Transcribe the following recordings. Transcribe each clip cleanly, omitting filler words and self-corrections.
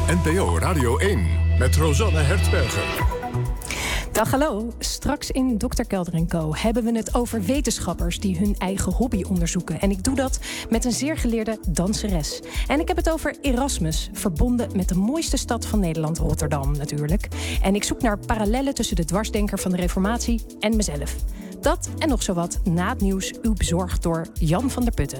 NPO Radio 1 met Rosanne Hertzberger. Dag, hallo. Straks in Dr. Kelder & Co. hebben we het over wetenschappers die hun eigen hobby onderzoeken. En ik doe dat met een zeer geleerde danseres. En ik heb het over Erasmus, verbonden met de mooiste stad van Nederland, Rotterdam natuurlijk. En ik zoek naar parallellen tussen de dwarsdenker van de Reformatie en mezelf. Dat en nog zo wat na het nieuws, u bezorgd door Jan van der Putten.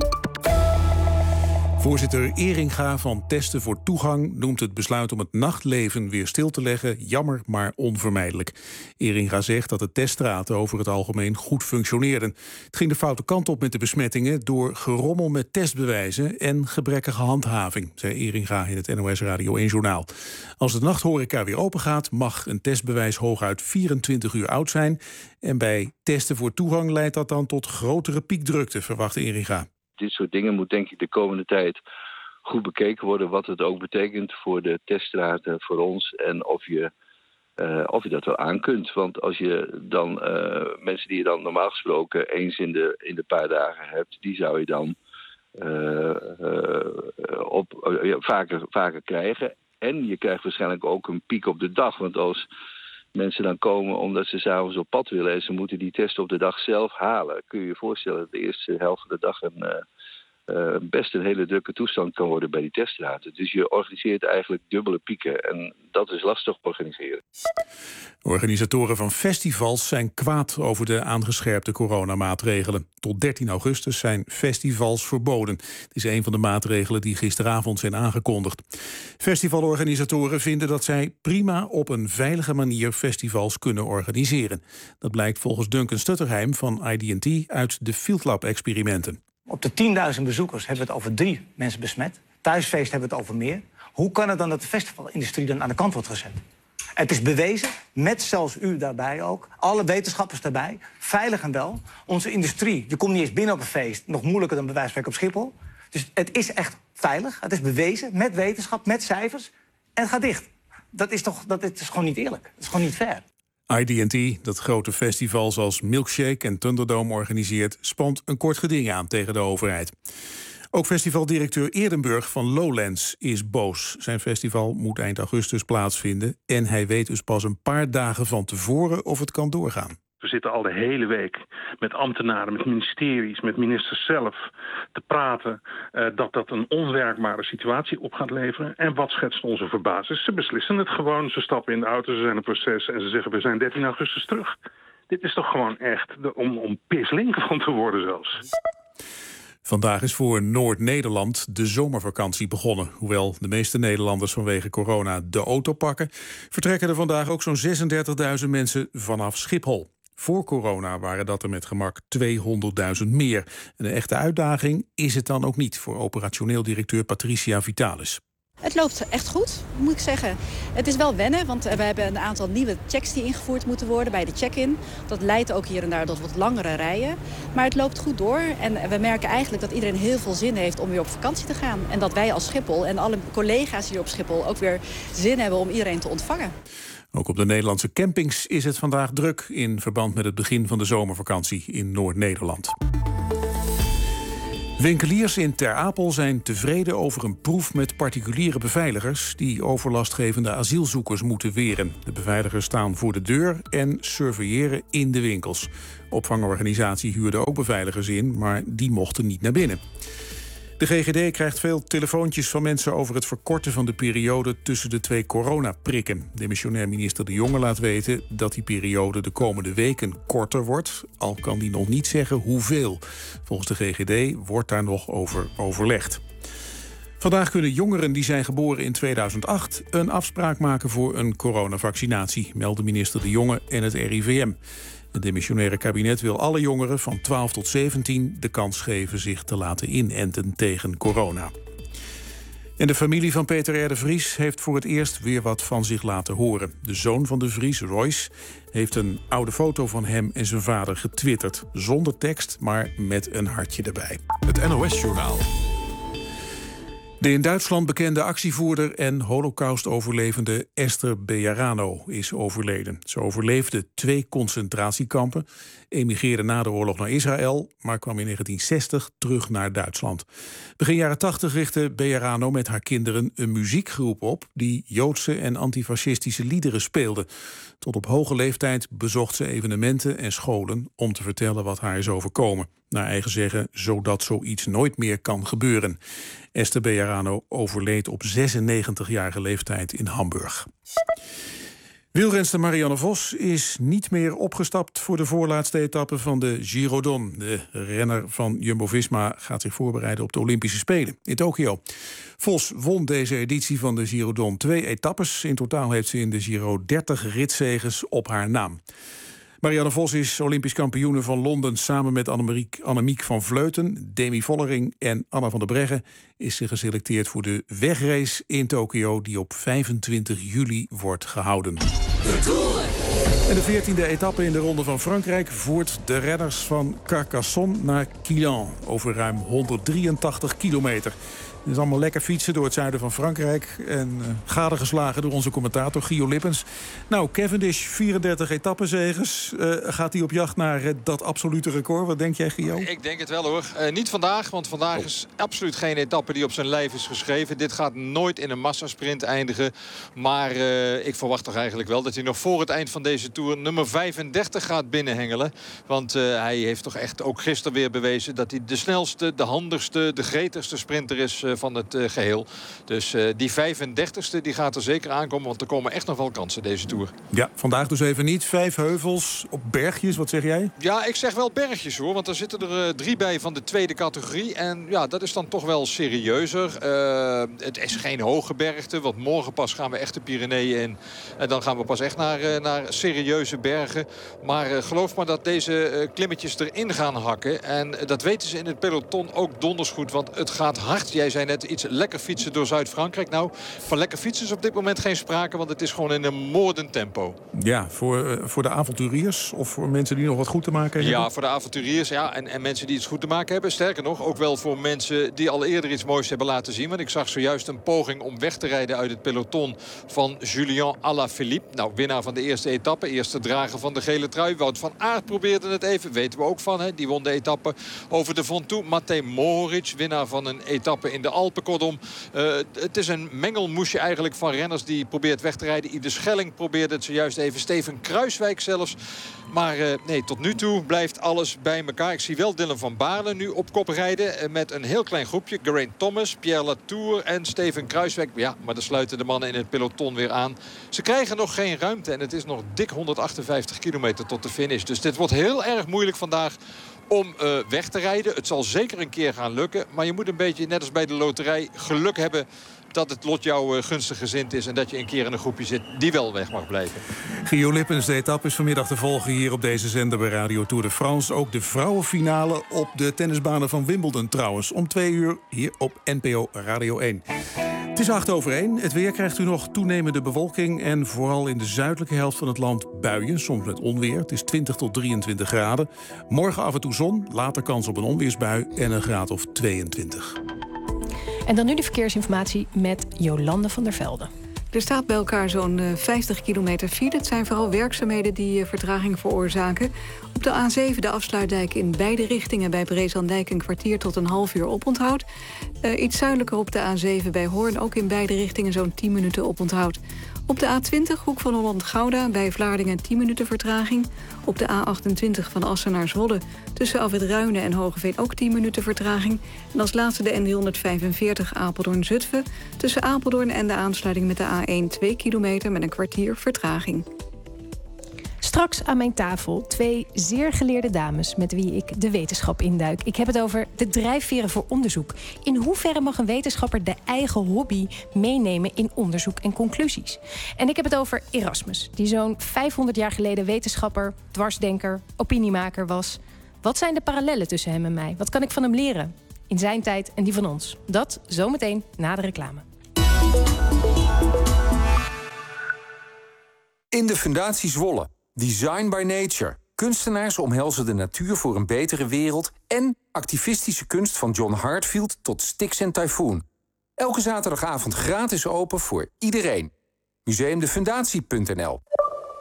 Voorzitter Eringa van Testen voor Toegang noemt het besluit om het nachtleven weer stil te leggen jammer, maar onvermijdelijk. Eringa zegt dat de teststraten over het algemeen goed functioneerden. Het ging de foute kant op met de besmettingen door gerommel met testbewijzen en gebrekkige handhaving, zei Eringa in het NOS Radio 1-journaal. Als de nachthoreca weer open gaat, mag een testbewijs hooguit 24 uur oud zijn. En bij Testen voor Toegang leidt dat dan tot grotere piekdrukte, verwacht Eringa. Dit soort dingen moet denk ik de komende tijd goed bekeken worden. Wat het ook betekent voor de teststraten, voor ons. En of je dat wel aan kunt. Want als je dan mensen die je dan normaal gesproken eens in de paar dagen hebt, die zou je dan vaker krijgen. En je krijgt waarschijnlijk ook een piek op de dag. Want als mensen dan komen omdat ze 's avonds op pad willen en ze moeten die test op de dag zelf halen, kun je je voorstellen dat de eerste helft van de dag best een hele drukke toestand kan worden bij die teststraten. Dus je organiseert eigenlijk dubbele pieken en dat is lastig organiseren. Organisatoren van festivals zijn kwaad over de aangescherpte coronamaatregelen. Tot 13 augustus zijn festivals verboden. Het is een van de maatregelen die gisteravond zijn aangekondigd. Festivalorganisatoren vinden dat zij prima op een veilige manier festivals kunnen organiseren. Dat blijkt volgens Duncan Stutterheim van ID&T uit de Field Lab-experimenten. Op de 10.000 bezoekers hebben we het over 3 mensen besmet. Thuisfeest hebben we het over meer. Hoe kan het dan dat de festivalindustrie dan aan de kant wordt gezet? Het is bewezen, met zelfs u daarbij ook, alle wetenschappers daarbij, veilig en wel. Onze industrie, je komt niet eens binnen op een feest, nog moeilijker dan bij wijze van spreken op Schiphol. Dus het is echt veilig, het is bewezen, met wetenschap, met cijfers, en het gaat dicht. Dat is gewoon niet eerlijk, dat is gewoon niet fair. ID&T, dat grote festivals als Milkshake en Thunderdome organiseert, spant een kort geding aan tegen de overheid. Ook festivaldirecteur Eerdenburg van Lowlands is boos. Zijn festival moet eind augustus plaatsvinden en hij weet dus pas een paar dagen van tevoren of het kan doorgaan. We zitten al de hele week met ambtenaren, met ministeries, met ministers zelf te praten dat een onwerkbare situatie op gaat leveren. En wat schetst onze verbazing? Ze beslissen het gewoon, ze stappen in de auto, ze zijn een proces en ze zeggen we zijn 13 augustus terug. Dit is toch gewoon echt om pislink van te worden zelfs. Vandaag is voor Noord-Nederland de zomervakantie begonnen. Hoewel de meeste Nederlanders vanwege corona de auto pakken, vertrekken er vandaag ook zo'n 36.000 mensen vanaf Schiphol. Voor corona waren dat er met gemak 200.000 meer. En een echte uitdaging is het dan ook niet voor operationeel directeur Patricia Vitalis. Het loopt echt goed, moet ik zeggen. Het is wel wennen, want we hebben een aantal nieuwe checks die ingevoerd moeten worden bij de check-in. Dat leidt ook hier en daar tot wat langere rijen. Maar het loopt goed door en we merken eigenlijk dat iedereen heel veel zin heeft om weer op vakantie te gaan. En dat wij als Schiphol en alle collega's hier op Schiphol ook weer zin hebben om iedereen te ontvangen. Ook op de Nederlandse campings is het vandaag druk in verband met het begin van de zomervakantie in Noord-Nederland. Winkeliers in Ter Apel zijn tevreden over een proef met particuliere beveiligers die overlastgevende asielzoekers moeten weren. De beveiligers staan voor de deur en surveilleren in de winkels. Opvangorganisatie huurde ook beveiligers in, maar die mochten niet naar binnen. De GGD krijgt veel telefoontjes van mensen over het verkorten van de periode tussen de 2 coronaprikken. Demissionair minister De Jonge laat weten dat die periode de komende weken korter wordt, al kan die nog niet zeggen hoeveel. Volgens de GGD wordt daar nog over overlegd. Vandaag kunnen jongeren die zijn geboren in 2008 een afspraak maken voor een coronavaccinatie, melden minister De Jonge en het RIVM. Het demissionaire kabinet wil alle jongeren van 12 tot 17 de kans geven zich te laten inenten tegen corona. En de familie van Peter R. de Vries heeft voor het eerst weer wat van zich laten horen. De zoon van de Vries, Royce, heeft een oude foto van hem en zijn vader getwitterd. Zonder tekst, maar met een hartje erbij. Het NOS-journaal. De in Duitsland bekende actievoerder en Holocaust-overlevende Esther Bejarano is overleden. Ze overleefde 2 concentratiekampen, emigreerde na de oorlog naar Israël, maar kwam in 1960 terug naar Duitsland. Begin jaren 80 richtte Bejarano met haar kinderen een muziekgroep op die Joodse en antifascistische liederen speelde. Tot op hoge leeftijd bezocht ze evenementen en scholen om te vertellen wat haar is overkomen. Naar eigen zeggen, zodat zoiets nooit meer kan gebeuren. Esther Bejarano overleed op 96-jarige leeftijd in Hamburg. Wielrenster Marianne Vos is niet meer opgestapt voor de voorlaatste etappe van de Giro-Don. De renner van Jumbo-Visma gaat zich voorbereiden op de Olympische Spelen in Tokio. Vos won deze editie van de Giro-Don 2 etappes. In totaal heeft ze in de Giro 30 ritzeges op haar naam. Marianne Vos is Olympisch kampioene van Londen. Samen met Annemiek van Vleuten, Demi Vollering en Anna van der Breggen is ze geselecteerd voor de wegrace in Tokio die op 25 juli wordt gehouden. En de 14e etappe in de Ronde van Frankrijk voert de renners van Carcassonne naar Quillan over ruim 183 kilometer. Het is allemaal lekker fietsen door het zuiden van Frankrijk en gadegeslagen door onze commentator Gio Lippens. Nou, Cavendish, 34 etappezeges. Gaat hij op jacht naar dat absolute record? Wat denk jij, Gio? Ik denk het wel, hoor. Niet vandaag, want vandaag is absoluut geen etappe die op zijn lijf is geschreven. Dit gaat nooit in een massasprint eindigen. Maar ik verwacht toch eigenlijk wel dat hij nog voor het eind van deze Tour nummer 35 gaat binnenhengelen. Want hij heeft toch echt ook gisteren weer bewezen dat hij de snelste, de handigste, de gretigste sprinter is van het geheel. Dus die 35ste die gaat er zeker aankomen, want er komen echt nog wel kansen deze Tour. Ja, vandaag dus even niet. 5 heuvels op bergjes, wat zeg jij? Ja, ik zeg wel bergjes, hoor, want er zitten er 3 bij van de tweede categorie. En ja, dat is dan toch wel serieuzer. Het is geen hoge bergte, want morgen pas gaan we echt de Pyreneeën in. En dan gaan we pas echt naar serieuze bergen. Maar geloof maar dat deze klimmetjes erin gaan hakken. En dat weten ze in het peloton ook donders goed, want het gaat hard. Jij zei net iets lekker fietsen door Zuid-Frankrijk. Nou, van lekker fietsen is op dit moment geen sprake, want het is gewoon in een moordend tempo. Ja, voor de avonturiers of voor mensen die nog wat goed te maken hebben? Ja, voor de avonturiers, ja, en mensen die iets goed te maken hebben. Sterker nog, ook wel voor mensen die al eerder iets moois hebben laten zien. Want ik zag zojuist een poging om weg te rijden uit het peloton van Julien Alaphilippe. Nou, winnaar van de eerste etappe, eerste drager van de gele trui. Wout van Aert probeerde het even, weten we ook van. Hè? Die won de etappe over de Ventoux. Matej Mohoric, winnaar van een etappe in de Alpen. Kortom, het is een mengelmoesje eigenlijk van renners die probeert weg te rijden. Ieder Schelling probeerde het zojuist even. Steven Kruiswijk zelfs. Maar nee, tot nu toe blijft alles bij elkaar. Ik zie wel Dylan van Baarle nu op kop rijden met een heel klein groepje. Geraint Thomas, Pierre Latour en Steven Kruiswijk. Ja, maar dan sluiten de mannen in het peloton weer aan. Ze krijgen nog geen ruimte en het is nog dik 158 kilometer tot de finish. Dus dit wordt heel erg moeilijk vandaag om weg te rijden. Het zal zeker een keer gaan lukken. Maar je moet een beetje, net als bij de loterij, geluk hebben dat het lot jou gunstig gezind is en dat je een keer in een groepje zit die wel weg mag blijven. Gio Lippens, de etappe is vanmiddag te volgen hier op deze zender bij Radio Tour de France. Ook de vrouwenfinale op de tennisbanen van Wimbledon trouwens. Om 2 uur hier op NPO Radio 1. Het is 1:08. Het weer krijgt u nog toenemende bewolking en vooral in de zuidelijke helft van het land buien, soms met onweer. Het is 20 tot 23 graden. Morgen af en toe zon, later kans op een onweersbui en een graad of 22. En dan nu de verkeersinformatie met Jolande van der Velde. Er staat bij elkaar zo'n 50 kilometer file. Het zijn vooral werkzaamheden die vertraging veroorzaken. Op de A7 de afsluitdijk in beide richtingen bij Brezandijk een kwartier tot een half uur oponthoud. Iets zuidelijker op de A7 bij Hoorn ook in beide richtingen zo'n 10 minuten oponthoud. Op de A20 hoek van Holland-Gouda bij Vlaardingen 10 minuten vertraging. Op de A28 van Assen naar Zwolle tussen Afwit Ruinen en Hogeveen ook 10 minuten vertraging. En als laatste de N345 Apeldoorn-Zutphen tussen Apeldoorn en de aansluiting met de A1 2 kilometer met een kwartier vertraging. Straks aan mijn tafel 2 zeer geleerde dames met wie ik de wetenschap induik. Ik heb het over de drijfveren voor onderzoek. In hoeverre mag een wetenschapper de eigen hobby meenemen in onderzoek en conclusies? En ik heb het over Erasmus, die zo'n 500 jaar geleden wetenschapper, dwarsdenker, opiniemaker was. Wat zijn de parallellen tussen hem en mij? Wat kan ik van hem leren? In zijn tijd en die van ons. Dat zometeen na de reclame. In de Fundatie Zwolle. Design by Nature. Kunstenaars omhelzen de natuur voor een betere wereld en activistische kunst van John Heartfield tot Styx en Typhoon. Elke zaterdagavond gratis open voor iedereen. Museumdefundatie.nl.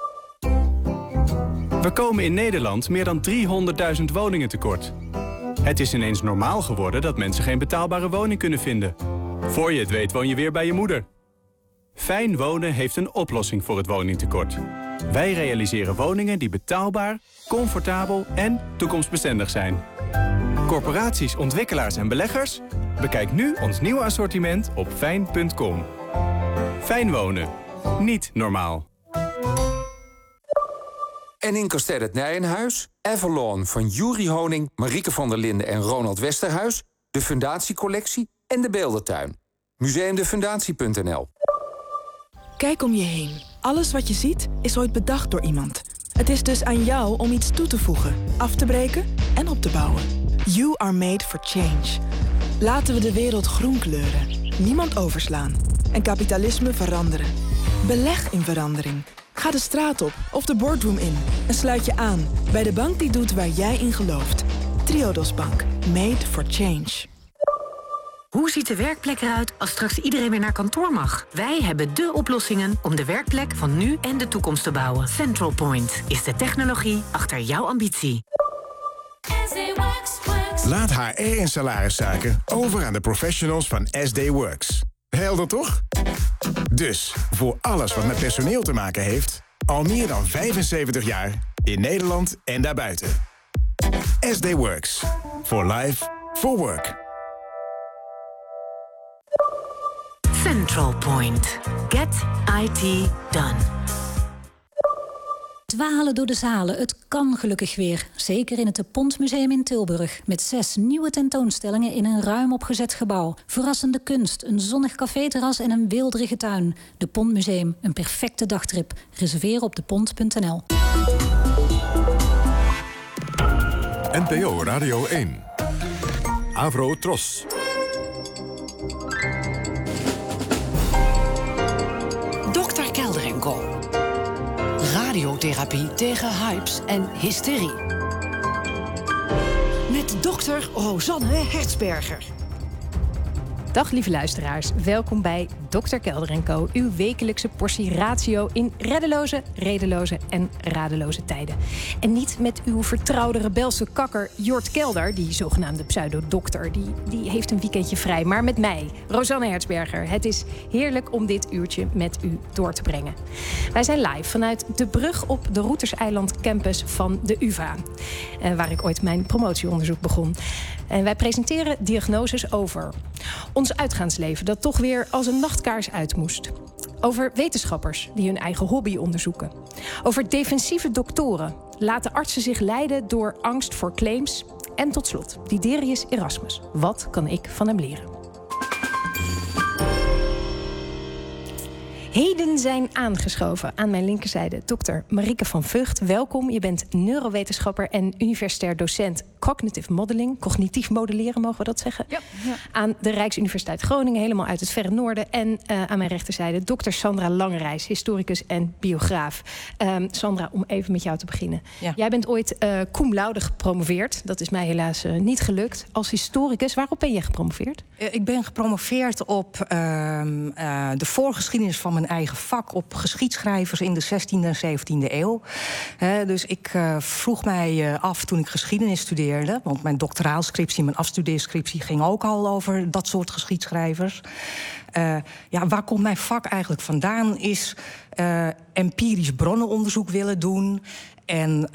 We komen in Nederland meer dan 300.000 woningen tekort. Het is ineens normaal geworden dat mensen geen betaalbare woning kunnen vinden. Voor je het weet woon je weer bij je moeder. Fijn Wonen heeft een oplossing voor het woningtekort. Wij realiseren woningen die betaalbaar, comfortabel en toekomstbestendig zijn. Corporaties, ontwikkelaars en beleggers? Bekijk nu ons nieuwe assortiment op fijn.com. Fijn Wonen. Niet normaal. En in Kasteel het Nijenhuis, Avalon van Juri Honing, Marieke van der Linden en Ronald Westerhuis, de Fundatiecollectie en de Beeldentuin. Museumdefundatie.nl. Kijk om je heen. Alles wat je ziet is ooit bedacht door iemand. Het is dus aan jou om iets toe te voegen, af te breken en op te bouwen. You are made for change. Laten we de wereld groen kleuren, niemand overslaan en kapitalisme veranderen. Beleg in verandering. Ga de straat op of de boardroom in en sluit je aan bij de bank die doet waar jij in gelooft. Triodos Bank. Made for change. Hoe ziet de werkplek eruit als straks iedereen weer naar kantoor mag? Wij hebben de oplossingen om de werkplek van nu en de toekomst te bouwen. Central Point is de technologie achter jouw ambitie. Laat HR en salariszaken over aan de professionals van SD Works. Helder toch? Dus, voor alles wat met personeel te maken heeft, al meer dan 75 jaar in Nederland en daarbuiten. SD Works. For life, for work. Central Point. Get IT done. Dwalen door de zalen, het kan gelukkig weer. Zeker in het De Pont Museum in Tilburg. Met 6 nieuwe tentoonstellingen in een ruim opgezet gebouw. Verrassende kunst, een zonnig caféterras en een weelderige tuin. De Pont Museum, een perfecte dagtrip. Reserveer op depont.nl. NPO Radio 1. Avro Tros. Dr. Kelder & Co. Radiotherapie tegen hypes en hysterie. Met dokter Rosanne Hertzberger. Dag lieve luisteraars, welkom bij Dr. Kelder & Co. Uw wekelijkse portie ratio in reddeloze, redeloze en radeloze tijden. En niet met uw vertrouwde rebelse kakker Jort Kelder, die zogenaamde pseudodokter, die heeft een weekendje vrij. Maar met mij, Rosanne Hertzberger. Het is heerlijk om dit uurtje met u door te brengen. Wij zijn live vanuit de brug op de Routerseiland campus van de UvA. Waar ik ooit mijn promotieonderzoek begon. En wij presenteren diagnoses over ons uitgaansleven dat toch weer als een nachtkaars uit moest. Over wetenschappers die hun eigen hobby onderzoeken. Over defensieve doktoren. Laten artsen zich leiden door angst voor claims. En tot slot, Diderius Erasmus. Wat kan ik van hem leren? Heden zijn aangeschoven aan mijn linkerzijde dokter Marieke van Vught. Welkom, je bent neurowetenschapper en universitair docent Cognitive Modeling. Cognitief modelleren, mogen we dat zeggen? Ja. Aan de Rijksuniversiteit Groningen, helemaal uit het verre noorden. En aan mijn rechterzijde dokter Sandra Langerijs, historicus en biograaf. Sandra, om even met jou te beginnen. Ja. Jij bent ooit cum laude gepromoveerd. Dat is mij helaas niet gelukt. Als historicus, waarop ben je gepromoveerd? Ik ben gepromoveerd op de voorgeschiedenis van mijn eigen vak, op geschiedschrijvers in de 16e en 17e eeuw. Dus ik vroeg mij af toen ik geschiedenis studeerde, want mijn doctoraalscriptie, mijn afstudeerscriptie ging ook al over dat soort geschiedschrijvers. Waar komt mijn vak eigenlijk vandaan? Is empirisch bronnenonderzoek willen doen. En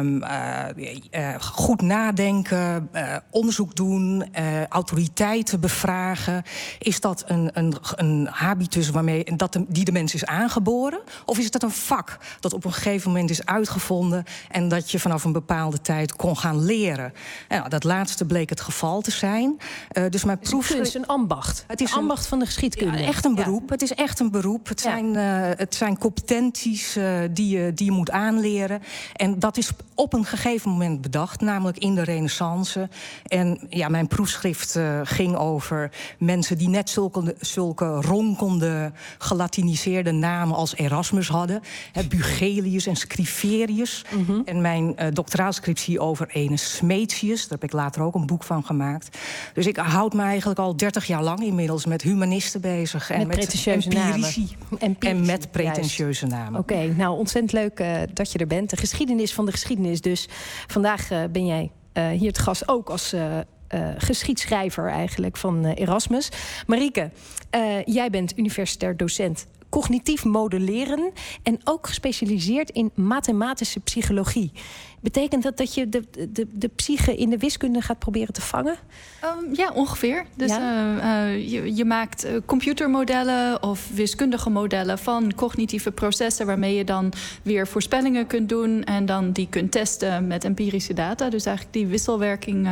goed nadenken, onderzoek doen, autoriteiten bevragen. Is dat een habitus die de mens is aangeboren? Of is dat een vak dat op een gegeven moment is uitgevonden en dat je vanaf een bepaalde tijd kon gaan leren? Dat laatste bleek het geval te zijn. Dus mijn proefschrift is een ambacht. Het is een ambacht van de geschiedkunde. Ja, echt een beroep. Het is echt een beroep. Het zijn competenties die je moet aanleren. En dat is op een gegeven moment bedacht, namelijk in de Renaissance. En ja, mijn proefschrift ging over mensen die net zulke ronkende, gelatiniseerde namen als Erasmus hadden. Bugelius en Scriverius. En mijn doctoraalscriptie over ene Smetius. Daar heb ik later ook een boek van gemaakt. Dus ik houd me eigenlijk al 30 jaar lang inmiddels met humanisten bezig. En met pretentieuze empirici. En met pretentieuze namen. Oké, nou ontzettend leuk dat je er bent. De geschiedenis van de geschiedenis dus. Vandaag ben jij hier te gast ook als geschiedschrijver eigenlijk van Erasmus. Marieke, jij bent universitair docent cognitief modelleren en ook gespecialiseerd in mathematische psychologie. Betekent dat dat je de psyche in de wiskunde gaat proberen te vangen? Ja, ongeveer. Dus je maakt computermodellen of wiskundige modellen van cognitieve processen waarmee je dan weer voorspellingen kunt doen en dan die kunt testen met empirische data. Dus eigenlijk die wisselwerking,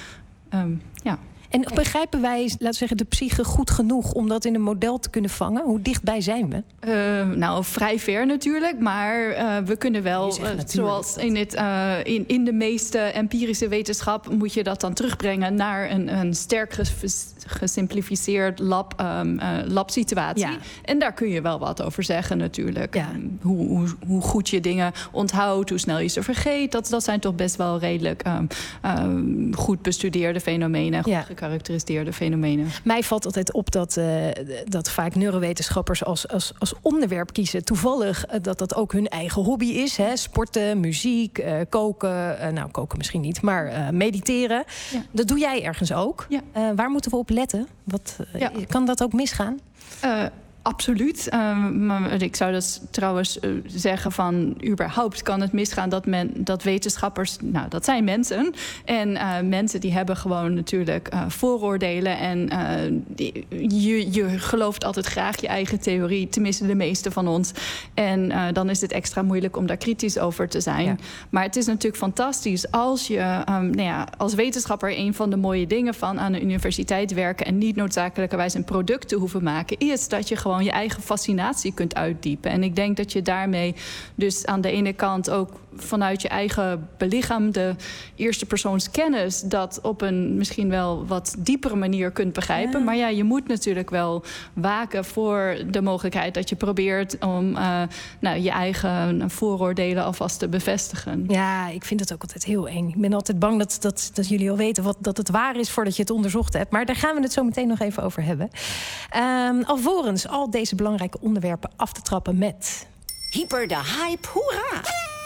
ja. En begrijpen wij, laten we zeggen, de psyche goed genoeg om dat in een model te kunnen vangen? Hoe dichtbij zijn we? Nou, vrij ver natuurlijk. Maar we kunnen wel, zoals in de meeste empirische wetenschap, moet je dat dan terugbrengen naar een sterk gesimplificeerd labsituatie. Ja. En daar kun je wel wat over zeggen natuurlijk. Ja. Hoe goed je dingen onthoudt, hoe snel je ze vergeet. Dat zijn toch best wel redelijk goed bestudeerde fenomenen. Goed gekarakteriseerde fenomenen. Mij valt altijd op dat vaak neurowetenschappers als onderwerp kiezen. Toevallig dat ook hun eigen hobby is. Hè? Sporten, muziek, koken. Nou, koken misschien niet, maar mediteren. Ja. Dat doe jij ergens ook. Ja. Waar moeten we op letten? Kan dat ook misgaan? Absoluut. Maar ik zou dus trouwens zeggen van überhaupt kan het misgaan dat wetenschappers, nou dat zijn mensen. En mensen die hebben gewoon natuurlijk vooroordelen. En je gelooft altijd graag je eigen theorie, tenminste de meeste van ons. En dan is het extra moeilijk om daar kritisch over te zijn. Ja. Maar het is natuurlijk fantastisch als je als wetenschapper een van de mooie dingen van aan de universiteit werken en niet noodzakelijkerwijs een product te hoeven maken, is dat je gewoon je eigen fascinatie kunt uitdiepen. En ik denk dat je daarmee dus aan de ene kant ook vanuit je eigen belichaamde eerste persoons kennis dat op een misschien wel wat diepere manier kunt begrijpen. Ja. Maar ja, je moet natuurlijk wel waken voor de mogelijkheid dat je probeert om je eigen vooroordelen alvast te bevestigen. Ja, ik vind het ook altijd heel eng. Ik ben altijd bang dat jullie al weten dat het waar is voordat je het onderzocht hebt. Maar daar gaan we het zo meteen nog even over hebben. Alvorens al deze belangrijke onderwerpen af te trappen met Hyper de hype, hoera!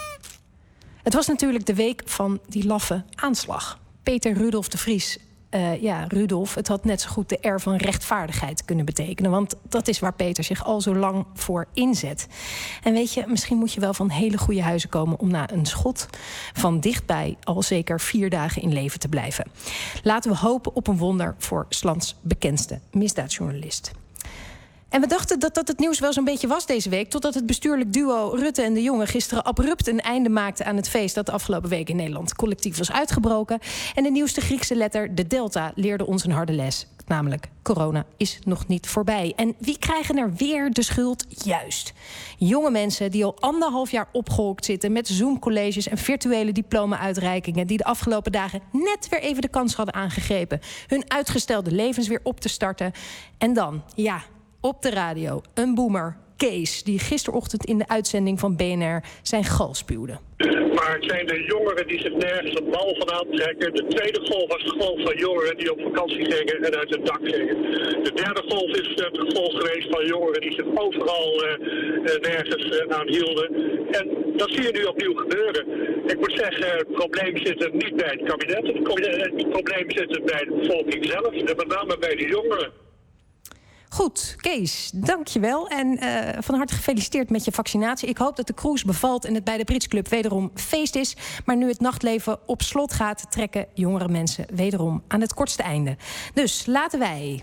Het was natuurlijk de week van die laffe aanslag. Peter Rudolf de Vries. Rudolf, het had net zo goed de R van rechtvaardigheid kunnen betekenen. Want dat is waar Peter zich al zo lang voor inzet. En weet je, misschien moet je wel van hele goede huizen komen om na een schot van dichtbij al zeker 4 dagen in leven te blijven. Laten we hopen op een wonder voor 's lands bekendste misdaadjournalist. En we dachten dat het nieuws wel zo'n beetje was deze week, totdat het bestuurlijk duo Rutte en de Jonge gisteren abrupt een einde maakte aan het feest dat de afgelopen week in Nederland collectief was uitgebroken. En de nieuwste Griekse letter, de delta, leerde ons een harde les. Namelijk, corona is nog niet voorbij. En wie krijgen er weer de schuld? Juist. Jonge mensen die al 1,5 jaar opgehokt zitten met Zoom-colleges en virtuele diploma-uitreikingen, die de afgelopen dagen net weer even de kans hadden aangegrepen hun uitgestelde levens weer op te starten. En dan, op de radio, een boomer, Kees, die gisterochtend in de uitzending van BNR zijn gal spuwde. Maar het zijn de jongeren die zich nergens een bal van aantrekken. De tweede golf was het gevolg van jongeren die op vakantie gingen en uit het dak gingen. De derde golf is het gevolg geweest van jongeren die zich overal nergens aan hielden. En dat zie je nu opnieuw gebeuren. Ik moet zeggen, het probleem zit er niet bij het kabinet. Het probleem zit er bij de bevolking zelf en met name bij de jongeren. Goed, Kees, dankjewel. En van harte gefeliciteerd met je vaccinatie. Ik hoop dat de cruise bevalt en het bij de Brits Club wederom feest is. Maar nu het nachtleven op slot gaat, trekken jongere mensen wederom aan het kortste einde. Dus laten wij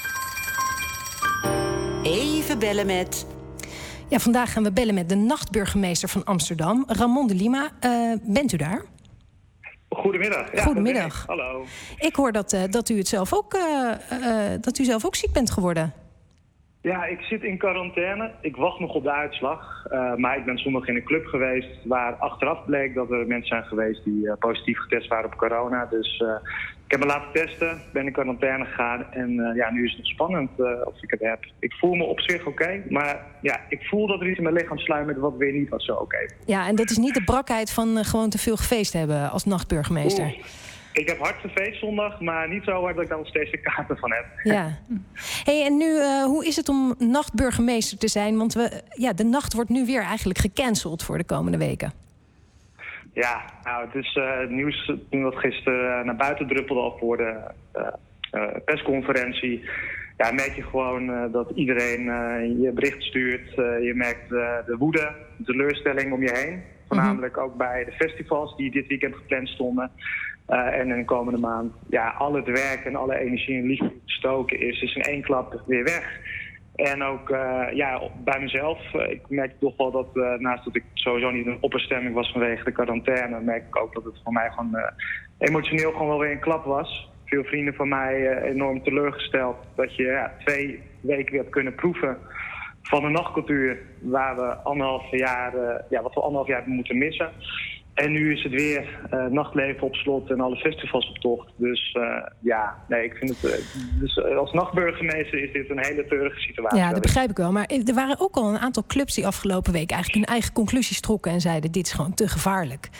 even bellen met... Ja, vandaag gaan we bellen met de nachtburgemeester van Amsterdam, Ramon de Lima. Bent u daar? Goedemiddag. Ja, goedemiddag. Hallo. Ik hoor dat u zelf ook ziek bent geworden. Ja, ik zit in quarantaine. Ik wacht nog op de uitslag. Maar ik ben zondag in een club geweest waar achteraf bleek dat er mensen zijn geweest die positief getest waren op corona. Dus ik heb me laten testen, ben in quarantaine gegaan en nu is het nog spannend of ik het heb. Ik voel me op zich oké, maar ja, ik voel dat er iets in mijn lichaam sluimert wat weer niet was zo oké. Ja, en dat is niet de brakheid van gewoon te veel gefeest hebben als nachtburgemeester. Oeh. Ik heb hard gefeest zondag, maar niet zo hard dat ik daar nog steeds de kaarten van heb. Ja. Hey, en nu, hoe is het om nachtburgemeester te zijn? Want de nacht wordt nu weer eigenlijk gecanceld voor de komende weken. Ja, nou, het is het nieuws toen dat gisteren naar buiten druppelde al voor de persconferentie. Ja, merk je gewoon dat iedereen je bericht stuurt. Je merkt de woede, de teleurstelling om je heen. Voornamelijk ook bij de festivals die dit weekend gepland stonden. En in de komende maand, ja, al het werk en alle energie en liefde gestoken is in één klap weer weg. En ook bij mezelf, ik merk toch wel dat naast dat ik sowieso niet in een opperstemming was vanwege de quarantaine, merk ik ook dat het voor mij gewoon emotioneel gewoon wel weer een klap was. Veel vrienden van mij enorm teleurgesteld dat je 2 weken weer hebt kunnen proeven van een nachtcultuur waar we anderhalf jaar hebben moeten missen. En nu is het weer nachtleven op slot en alle festivals op tocht. Dus ik vind het... Dus als nachtburgemeester is dit een hele treurige situatie. Ja, dat begrijp ik wel. Maar er waren ook al een aantal clubs die afgelopen week eigenlijk hun eigen conclusies trokken en zeiden: dit is gewoon te gevaarlijk.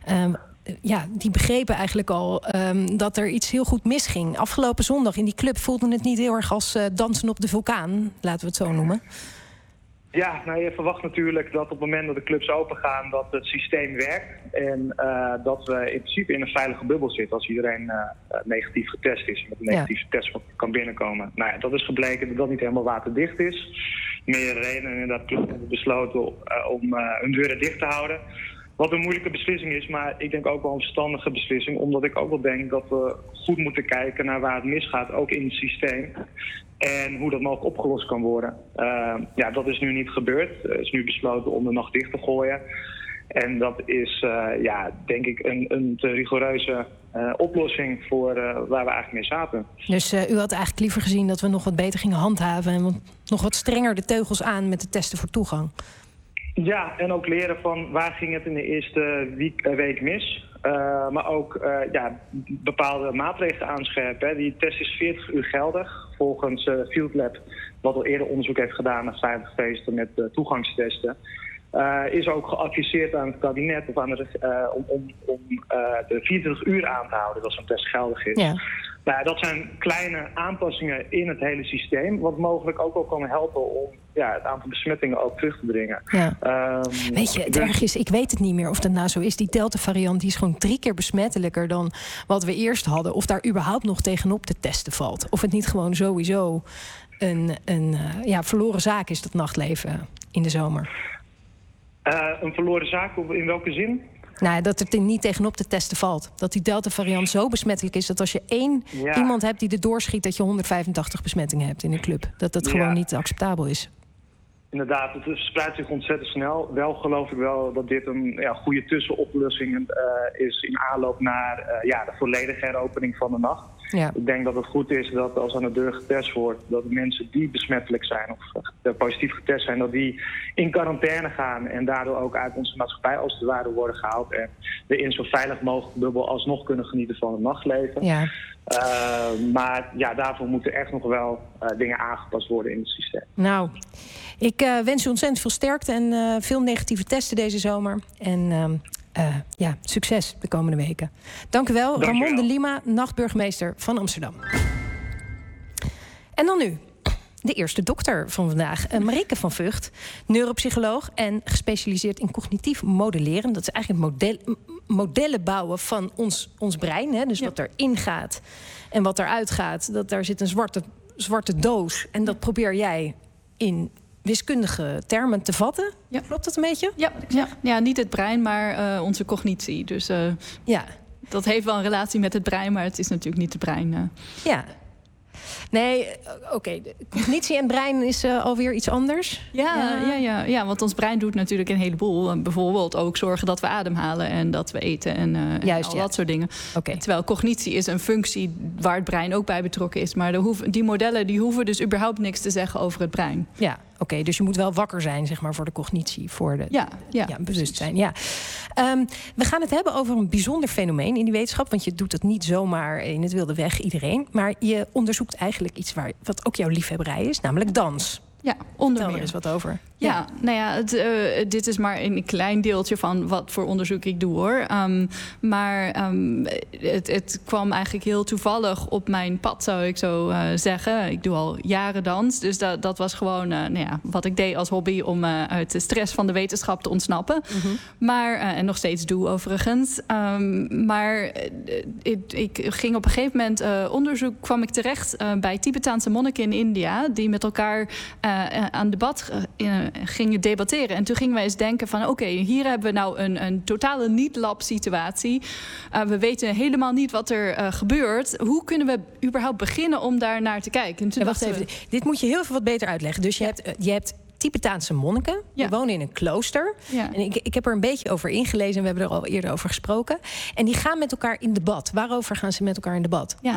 Die begrepen eigenlijk al dat er iets heel goed misging. Afgelopen zondag in die club voelde het niet heel erg als dansen op de vulkaan, laten we het zo noemen. Ja, nou, je verwacht natuurlijk dat op het moment dat de clubs open gaan, dat het systeem werkt. En dat we in principe in een veilige bubbel zitten als iedereen negatief getest is. Met een negatieve test kan binnenkomen. Nou ja, dat is gebleken dat dat niet helemaal waterdicht is. Meer redenen inderdaad clubs hebben besloten om hun deuren dicht te houden. Wat een moeilijke beslissing is, maar ik denk ook wel een verstandige beslissing. Omdat ik ook wel denk dat we goed moeten kijken naar waar het misgaat, ook in het systeem. En hoe dat mogelijk opgelost kan worden. Dat is nu niet gebeurd. Er is nu besloten om de nacht dicht te gooien. En dat is, denk ik, een te rigoureuze oplossing voor waar we eigenlijk mee zaten. Dus u had eigenlijk liever gezien dat we nog wat beter gingen handhaven en nog wat strenger de teugels aan met de testen voor toegang? Ja, en ook leren van waar ging het in de eerste week mis. Maar ook bepaalde maatregelen aanscherpen. Hè. Die test is 40 uur geldig. Volgens Field Lab, wat al eerder onderzoek heeft gedaan naar veilige feesten met toegangstesten. Is ook geadviseerd aan het kabinet of aan om de 24 uur aan te houden dat zo'n test geldig is. Ja. Nou, dat zijn kleine aanpassingen in het hele systeem, wat mogelijk ook wel kan helpen om het aantal besmettingen ook terug te dringen. Ja. Weet je, het erg is, ik weet het niet meer of dat nou zo is. Die Delta-variant die is gewoon 3 keer besmettelijker dan wat we eerst hadden. Of daar überhaupt nog tegenop te testen valt. Of het niet gewoon sowieso een verloren zaak is, dat nachtleven in de zomer. Een verloren zaak, in welke zin? Nou, dat het er niet tegenop te testen valt. Dat die Delta-variant zo besmettelijk is dat als je iemand hebt die er doorschiet, dat je 185 besmettingen hebt in een club. Dat gewoon niet acceptabel is. Inderdaad, het verspreidt zich ontzettend snel. Wel geloof ik wel dat dit een goede tussenoplossing is in aanloop naar de volledige heropening van de nacht. Ja. Ik denk dat het goed is dat als aan de deur getest wordt, dat de mensen die besmettelijk zijn of positief getest zijn, dat die in quarantaine gaan en daardoor ook uit onze maatschappij als het ware worden gehaald en we in zo veilig mogelijk bubbel alsnog kunnen genieten van het nachtleven. Ja. Maar daarvoor moeten echt nog wel dingen aangepast worden in het systeem. Nou, ik wens u ontzettend veel sterkte en veel negatieve testen deze zomer. En succes de komende weken. Dank u wel, Ramon de Lima, nachtburgemeester van Amsterdam. En dan nu de eerste dokter van vandaag, Marieke van Vught, neuropsycholoog en gespecialiseerd in cognitief modelleren. Dat is eigenlijk modellen bouwen van ons brein. Hè? Dus wat erin gaat en wat eruit gaat. Daar zit een zwarte doos. En dat probeer jij in wiskundige termen te vatten. Ja. Klopt dat een beetje? Ja, niet het brein, maar onze cognitie. Dus dat heeft wel een relatie met het brein, maar het is natuurlijk niet het brein. Ja. Nee, oké. Cognitie en brein is alweer iets anders. Ja, want ons brein doet natuurlijk een heleboel. Bijvoorbeeld ook zorgen dat we ademhalen en dat we eten en al dat soort dingen. Okay. Terwijl cognitie is een functie waar het brein ook bij betrokken is. Maar die modellen die hoeven dus überhaupt niks te zeggen over het brein. Ja, oké. Dus je moet wel wakker zijn, zeg maar, voor de cognitie, voor de bewustzijn. Ja. We gaan het hebben over een bijzonder fenomeen in die wetenschap. Want je doet het niet zomaar in het wilde weg, iedereen. Maar je onderzoekt eigenlijk iets wat ook jouw liefhebberij is, namelijk dans. Ja, onder Vertel meer. er eens wat over. Ja, nou ja, dit is maar een klein deeltje van wat voor onderzoek ik doe, hoor. Het kwam eigenlijk heel toevallig op mijn pad, zou ik zo zeggen. Ik doe al jaren dans, dus dat was gewoon wat ik deed als hobby om uit de stress van de wetenschap te ontsnappen. Mm-hmm. Maar, en nog steeds doe overigens. Ik ging op een gegeven moment onderzoek, kwam ik terecht bij Tibetaanse monniken in India, die met elkaar aan debat gingen debatteren. En toen gingen wij eens denken van oké, hier hebben we nou een totale niet-lab situatie. We weten helemaal niet wat er gebeurt. Hoe kunnen we überhaupt beginnen om daar naar te kijken? En wacht even, dit moet je heel veel wat beter uitleggen. Dus je hebt Tibetaanse monniken, die wonen in een klooster. Ja. En ik heb er een beetje over ingelezen en we hebben er al eerder over gesproken. En die gaan met elkaar in debat. Waarover gaan ze met elkaar in debat? Ja,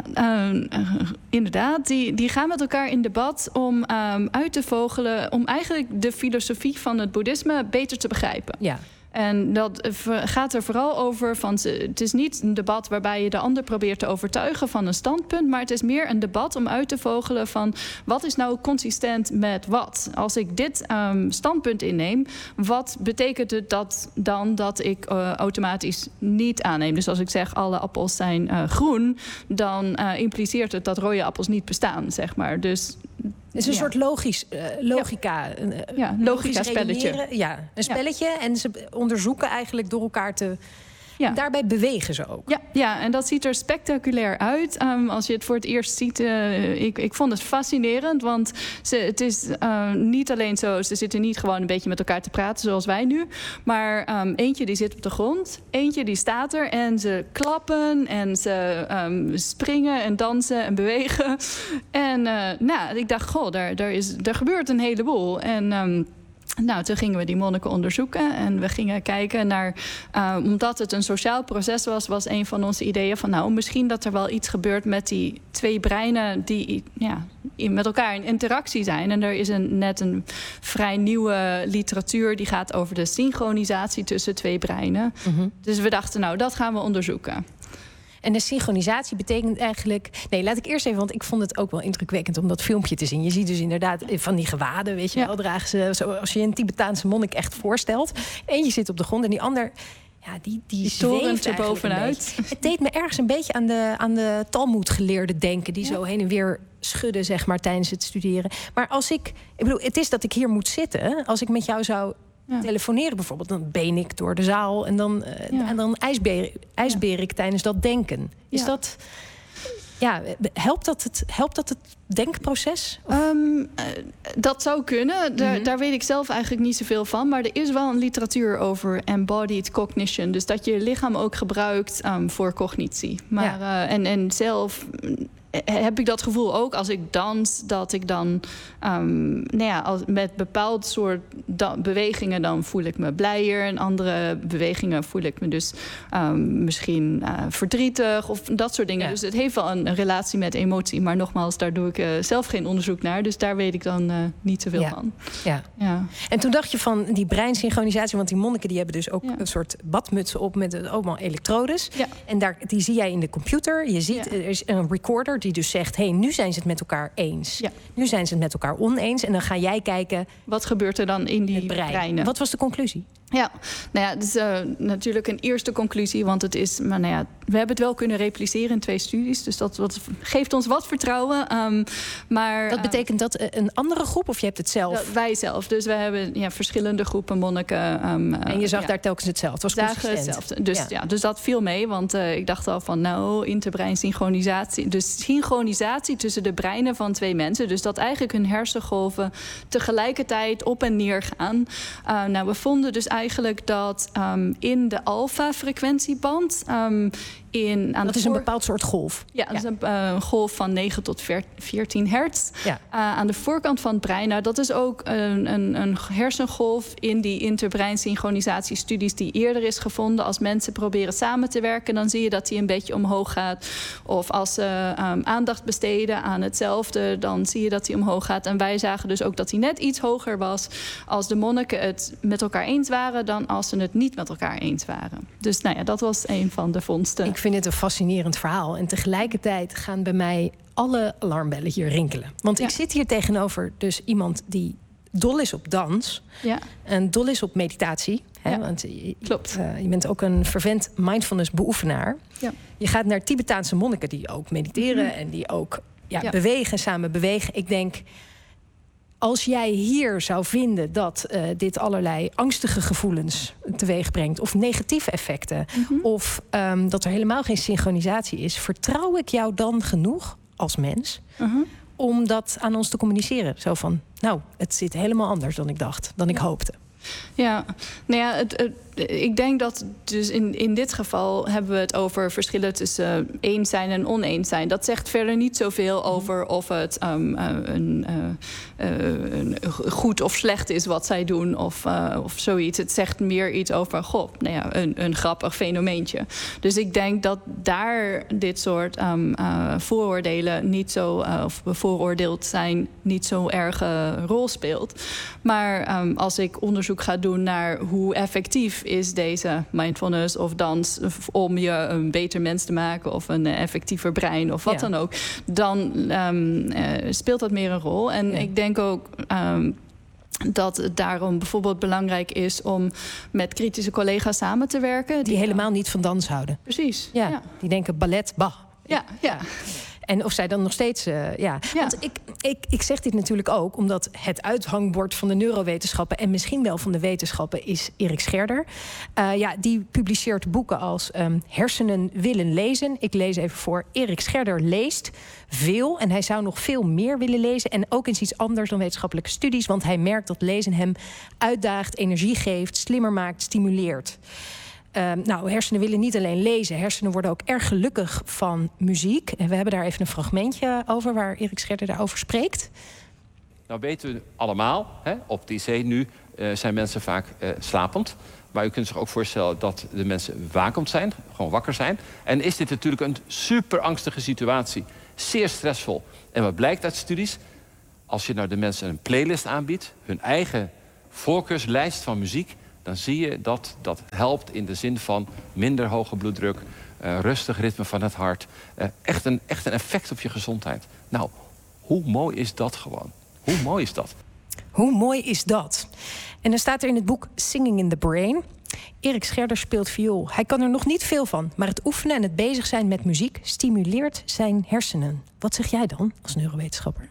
inderdaad. Die gaan met elkaar in debat om uit te vogelen, om eigenlijk de filosofie van het boeddhisme beter te begrijpen. Ja. En dat gaat er vooral over van, het is niet een debat waarbij je de ander probeert te overtuigen van een standpunt, maar het is meer een debat om uit te vogelen van wat is nou consistent met wat. Als ik dit standpunt inneem, wat betekent het dat ik automatisch niet aanneem? Dus als ik zeg alle appels zijn groen, dan impliceert het dat rode appels niet bestaan, zeg maar. Dus het is een soort logica. Logica spelletje. Ja, een spelletje. En ze onderzoeken eigenlijk door elkaar te... Ja. Daarbij bewegen ze ook. Ja, en dat ziet er spectaculair uit. Als je het voor het eerst ziet, ik vond het fascinerend. Want het is niet alleen zo, ze zitten niet gewoon een beetje met elkaar te praten zoals wij nu. Maar eentje die zit op de grond, eentje die staat er. En ze klappen en ze springen en dansen en bewegen. En ik dacht, er gebeurt een heleboel. En toen gingen we die monniken onderzoeken en we gingen kijken naar, omdat het een sociaal proces was een van onze ideeën van misschien dat er wel iets gebeurt met die twee breinen die met elkaar in interactie zijn. En er is net een vrij nieuwe literatuur die gaat over de synchronisatie tussen twee breinen. Mm-hmm. Dus we dachten, dat gaan we onderzoeken. En de synchronisatie betekent eigenlijk... Nee, laat ik eerst even, want ik vond het ook wel indrukwekkend om dat filmpje te zien. Je ziet dus inderdaad van die gewaden, weet je wel, dragen ze zoals je een Tibetaanse monnik echt voorstelt. Eentje zit op de grond en die ander... Ja, die torent er bovenuit. Het deed me ergens een beetje aan de Talmoed-geleerden denken, die zo heen en weer schudden, zeg maar, tijdens het studeren. Maar ik bedoel, het is dat ik hier moet zitten. Als ik met jou zou telefoneren bijvoorbeeld, dan been ik door de zaal en dan ijsbeer ik tijdens dat denken. Is dat... Ja, helpt dat het denkproces? Dat zou kunnen. Daar weet ik zelf eigenlijk niet zoveel van. Maar er is wel een literatuur over embodied cognition. Dus dat je je lichaam ook gebruikt voor cognitie. Maar, en zelf heb ik dat gevoel ook als ik dans, dat ik dan met bepaald soort bewegingen, dan voel ik me blijer. En andere bewegingen voel ik me dus misschien verdrietig of dat soort dingen. Ja. Dus het heeft wel een relatie met emotie. Maar nogmaals, daar doe ik zelf geen onderzoek naar. Dus daar weet ik dan niet zoveel van. Ja. En toen dacht je van die breinsynchronisatie, want die monniken die hebben dus ook een soort badmutsen op met allemaal elektrodes. Ja. En die zie jij in de computer. Je ziet, er is een recorder die dus zegt, nu zijn ze het met elkaar eens. Ja. Nu zijn ze het met elkaar oneens. En dan ga jij kijken, wat gebeurt er dan in die breinen? Wat was de conclusie? Ja, het is natuurlijk een eerste conclusie, want het is, we hebben het wel kunnen repliceren in 2 studies, dus dat geeft ons wat vertrouwen. Maar dat betekent dat een andere groep of je hebt het zelf? Wij zelf, dus we hebben verschillende groepen monniken. En je zag daar telkens hetzelfde? Het was consistent. Dus dat viel mee, want ik dacht al van interbrein synchronisatie. Dus synchronisatie tussen de breinen van 2 mensen, dus dat eigenlijk hun hersengolven tegelijkertijd op en neer gaan. We vonden dus eigenlijk dat in de alfa-frequentieband Dat is een bepaald soort golf. Ja, dat is een golf van 9 tot 14 hertz. Ja. Aan de voorkant van het brein. Nou, dat is ook een hersengolf in die interbreinsynchronisatiestudies die eerder is gevonden. Als mensen proberen samen te werken, dan zie je dat die een beetje omhoog gaat. Of als ze aandacht besteden aan hetzelfde, dan zie je dat die omhoog gaat. En wij zagen dus ook dat die net iets hoger was als de monniken het met elkaar eens waren dan als ze het niet met elkaar eens waren. Dus nou ja, dat was een van de vondsten. Ik vind het een fascinerend verhaal. En tegelijkertijd gaan bij mij alle alarmbellen hier rinkelen. Want ik zit hier tegenover dus iemand die dol is op dans. Ja. En dol is op meditatie. Hè? Want klopt. Je bent ook een fervent mindfulness beoefenaar. Ja. Je gaat naar Tibetaanse monniken die ook mediteren en die ook bewegen, samen bewegen. Ik denk, als jij hier zou vinden dat dit allerlei angstige gevoelens teweeg brengt, of negatieve effecten, of dat er helemaal geen synchronisatie is, vertrouw ik jou dan genoeg als mens om dat aan ons te communiceren? Zo van, nou, het zit helemaal anders dan ik dacht, dan ik hoopte. Ja, nou ja, ik denk dat dus in dit geval hebben we het over verschillen tussen eens zijn en oneens zijn. Dat zegt verder niet zoveel over of het goed of slecht is wat zij doen of zoiets. Het zegt meer iets over een grappig fenomeentje. Dus ik denk dat daar dit soort vooroordelen niet zo, of bevooroordeeld zijn, niet zo erg rol speelt. Maar als ik onderzoek ga doen naar hoe effectief is deze mindfulness of dans om je een beter mens te maken of een effectiever brein of wat dan ook, dan speelt dat meer een rol. En ik denk ook dat het daarom bijvoorbeeld belangrijk is om met kritische collega's samen te werken. Die helemaal niet van dans houden. Precies. Ja. Die denken ballet, bah. Ja. En of zij dan nog steeds... Want ik zeg dit natuurlijk ook omdat het uithangbord van de neurowetenschappen en misschien wel van de wetenschappen is Erik Scherder. Die publiceert boeken als Hersenen willen lezen. Ik lees even voor. Erik Scherder leest veel en hij zou nog veel meer willen lezen. En ook eens iets anders dan wetenschappelijke studies, want hij merkt dat lezen hem uitdaagt, energie geeft, slimmer maakt, stimuleert. Hersenen willen niet alleen lezen. Hersenen worden ook erg gelukkig van muziek. En we hebben daar even een fragmentje over waar Erik Scherder daarover spreekt. Nou weten we allemaal, op de IC nu zijn mensen vaak slapend. Maar u kunt zich ook voorstellen dat de mensen wakend zijn, gewoon wakker zijn. En is dit natuurlijk een super angstige situatie. Zeer stressvol. En wat blijkt uit studies? Als je nou de mensen een playlist aanbiedt, hun eigen voorkeurslijst van muziek, dan zie je dat dat helpt in de zin van minder hoge bloeddruk, rustig ritme van het hart. Echt een effect op je gezondheid. Nou, hoe mooi is dat gewoon? Hoe mooi is dat? Hoe mooi is dat? En dan staat er in het boek Singing in the Brain. Erik Scherder speelt viool. Hij kan er nog niet veel van, maar het oefenen en het bezig zijn met muziek stimuleert zijn hersenen. Wat zeg jij dan als neurowetenschapper?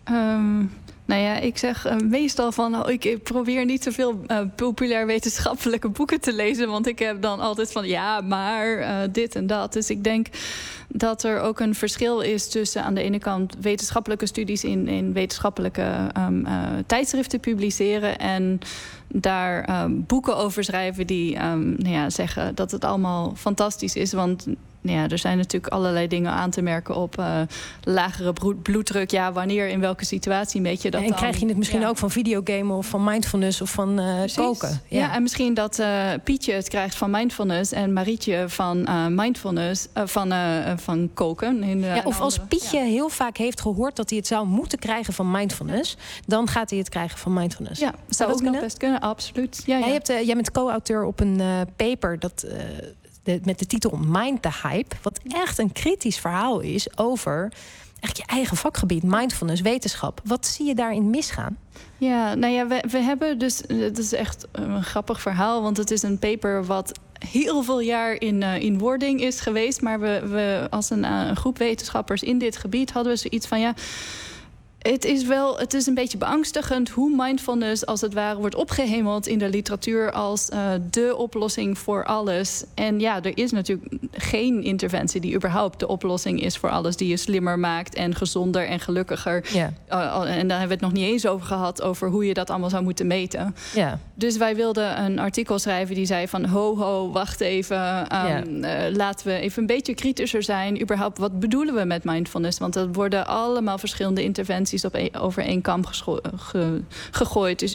Ik zeg meestal van, ik probeer niet zoveel populair wetenschappelijke boeken te lezen, want ik heb dan altijd van, dit en dat. Dus ik denk dat er ook een verschil is tussen aan de ene kant wetenschappelijke studies in wetenschappelijke tijdschriften publiceren en daar boeken over schrijven die zeggen dat het allemaal fantastisch is. Want er zijn natuurlijk allerlei dingen aan te merken op lagere bloeddruk. Ja, wanneer, in welke situatie meet je dat dan? En krijg je het misschien ook van videogamen of van mindfulness of van koken? Ja, en misschien dat Pietje het krijgt van mindfulness en Marietje van mindfulness, van koken. Of als Pietje heel vaak heeft gehoord dat hij het zou moeten krijgen van mindfulness, dan gaat hij het krijgen van mindfulness. Ja, zou ook nog best kunnen, absoluut. Jij bent co-auteur op een paper dat met de titel Mind the Hype, wat echt een kritisch verhaal is over je eigen vakgebied, mindfulness, wetenschap. Wat zie je daarin misgaan? Ja, we hebben dus, het is echt een grappig verhaal, want het is een paper wat heel veel jaar in wording is geweest, maar we als een groep wetenschappers in dit gebied hadden we zoiets van, Het is een beetje beangstigend hoe mindfulness als het ware wordt opgehemeld in de literatuur als de oplossing voor alles. En ja, er is natuurlijk geen interventie die überhaupt de oplossing is voor alles, die je slimmer maakt en gezonder en gelukkiger. Ja. En daar hebben we het nog niet eens over gehad, over hoe je dat allemaal zou moeten meten. Ja. Dus wij wilden een artikel schrijven die zei van ho, wacht even. Laten we even een beetje kritischer zijn. Überhaupt, wat bedoelen we met mindfulness? Want dat worden allemaal verschillende interventies over één kam gegooid. Dus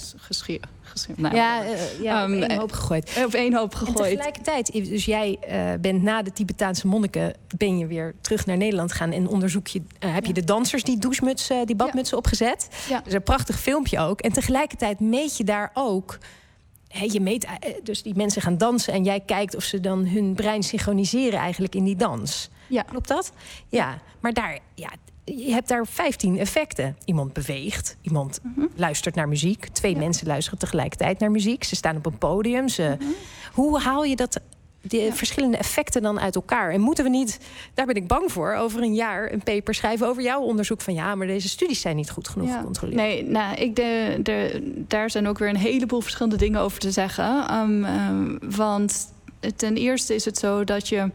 op één hoop gegooid. Op één hoop gegooid. En tegelijkertijd, dus jij bent na de Tibetaanse monniken, ben je weer terug naar Nederland gegaan en heb je de dansers die douchemutsen, die badmutsen opgezet. Ja. Dus een prachtig filmpje ook. En tegelijkertijd meet je daar ook. Je meet dus die mensen gaan dansen en jij kijkt of ze dan hun brein synchroniseren eigenlijk in die dans. Ja. Klopt dat? Ja. Maar daar, je hebt daar 15 effecten. Iemand beweegt, iemand luistert naar muziek. 2 mensen luisteren tegelijkertijd naar muziek. Ze staan op een podium. Hoe haal je die verschillende effecten dan uit elkaar? En moeten we niet, daar ben ik bang voor, over een jaar een paper schrijven over jouw onderzoek van maar deze studies zijn niet goed genoeg gecontroleerd. Nee, daar zijn ook weer een heleboel verschillende dingen over te zeggen. Want ten eerste is het zo dat je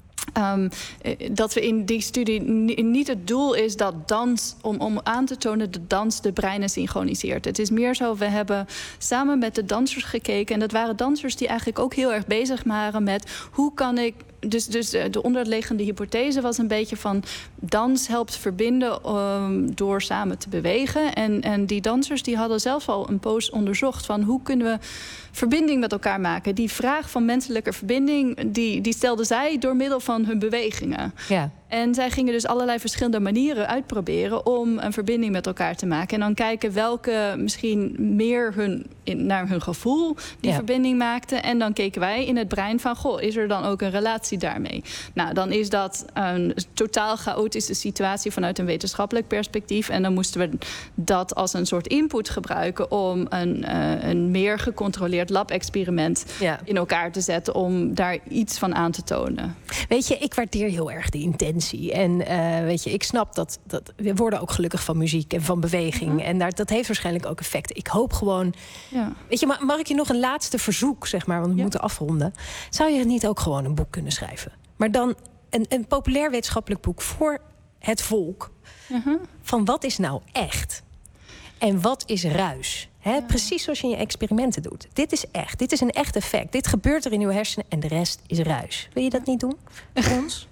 dat we in die studie niet het doel is dat dans, om aan te tonen dat dans de breinen synchroniseert. Het is meer zo, we hebben samen met de dansers gekeken. En dat waren dansers die eigenlijk ook heel erg bezig waren met hoe kan ik. Dus de onderliggende hypothese was een beetje van dans helpt verbinden door samen te bewegen. En die dansers die hadden zelf al een poos onderzocht van hoe kunnen we verbinding met elkaar maken. Die vraag van menselijke verbinding, die stelden zij door middel van hun bewegingen. Ja. En zij gingen dus allerlei verschillende manieren uitproberen om een verbinding met elkaar te maken. En dan kijken welke misschien meer naar hun gevoel die verbinding maakte. En dan keken wij in het brein van, is er dan ook een relatie daarmee? Nou, dan is dat een totaal chaotische situatie vanuit een wetenschappelijk perspectief. En dan moesten we dat als een soort input gebruiken om een meer gecontroleerd lab-experiment in elkaar te zetten om daar iets van aan te tonen. Weet je, ik waardeer heel erg de intentie. En ik snap dat we worden ook gelukkig van muziek en van beweging. En dat heeft waarschijnlijk ook effect. Ik hoop gewoon. Ja. Weet je, mag ik je nog een laatste verzoek, zeg maar, want we moeten afronden. Zou je niet ook gewoon een boek kunnen schrijven? Maar dan een populair wetenschappelijk boek voor het volk. Van wat is nou echt? En wat is ruis? Precies zoals je in je experimenten doet. Dit is echt. Dit is een echt effect. Dit gebeurt er in uw hersenen en de rest is ruis. Wil je dat niet doen voor ons?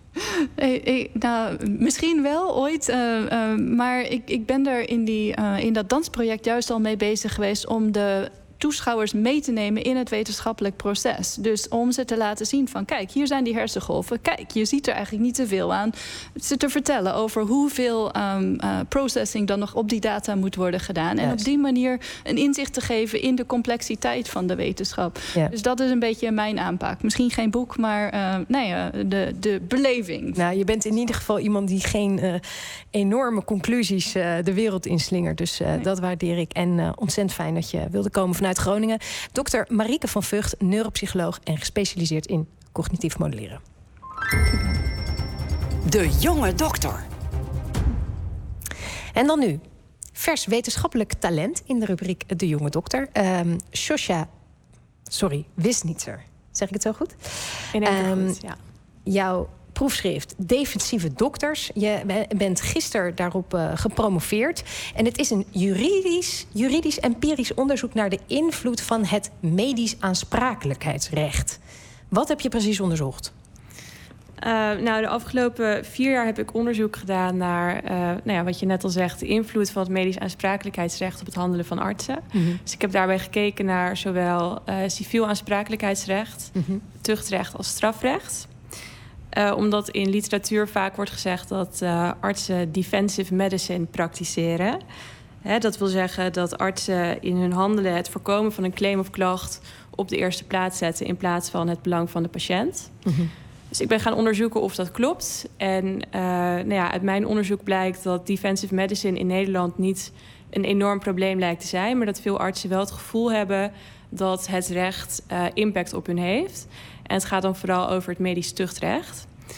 Misschien wel ooit. Maar ik ben er in dat dansproject juist al mee bezig geweest om de toeschouwers mee te nemen in het wetenschappelijk proces. Dus om ze te laten zien van, kijk, hier zijn die hersengolven. Kijk, je ziet er eigenlijk niet te veel aan. Ze te vertellen over hoeveel processing dan nog op die data moet worden gedaan. En op die manier een inzicht te geven in de complexiteit van de wetenschap. Ja. Dus dat is een beetje mijn aanpak. Misschien geen boek, maar de beleving. Nou, je bent in ieder geval iemand die geen enorme conclusies de wereld inslingert. Dus dat waardeer ik. En ontzettend fijn dat je wilde komen vanuit Groningen. Dr. Marieke van Vught, neuropsycholoog en gespecialiseerd in cognitief modelleren. De jonge dokter. En dan nu. Vers wetenschappelijk talent in de rubriek De Jonge Dokter. Shosha Wisnitzer. Zeg ik het zo goed? In één keer goed, ja. Jouw proefschrift Defensieve Dokters. Je bent gisteren daarop gepromoveerd. En het is een juridisch empirisch onderzoek naar de invloed van het medisch aansprakelijkheidsrecht. Wat heb je precies onderzocht? De afgelopen 4 jaar heb ik onderzoek gedaan naar, wat je net al zegt, de invloed van het medisch aansprakelijkheidsrecht op het handelen van artsen. Mm-hmm. Dus ik heb daarbij gekeken naar zowel civiel aansprakelijkheidsrecht, tuchtrecht als strafrecht. Omdat in literatuur vaak wordt gezegd dat artsen defensive medicine praktiseren. Dat wil zeggen dat artsen in hun handelen het voorkomen van een claim of klacht op de eerste plaats zetten in plaats van het belang van de patiënt. Mm-hmm. Dus ik ben gaan onderzoeken of dat klopt. En uit mijn onderzoek blijkt dat defensive medicine in Nederland niet een enorm probleem lijkt te zijn, maar dat veel artsen wel het gevoel hebben dat het recht impact op hun heeft. En het gaat dan vooral over het medisch tuchtrecht.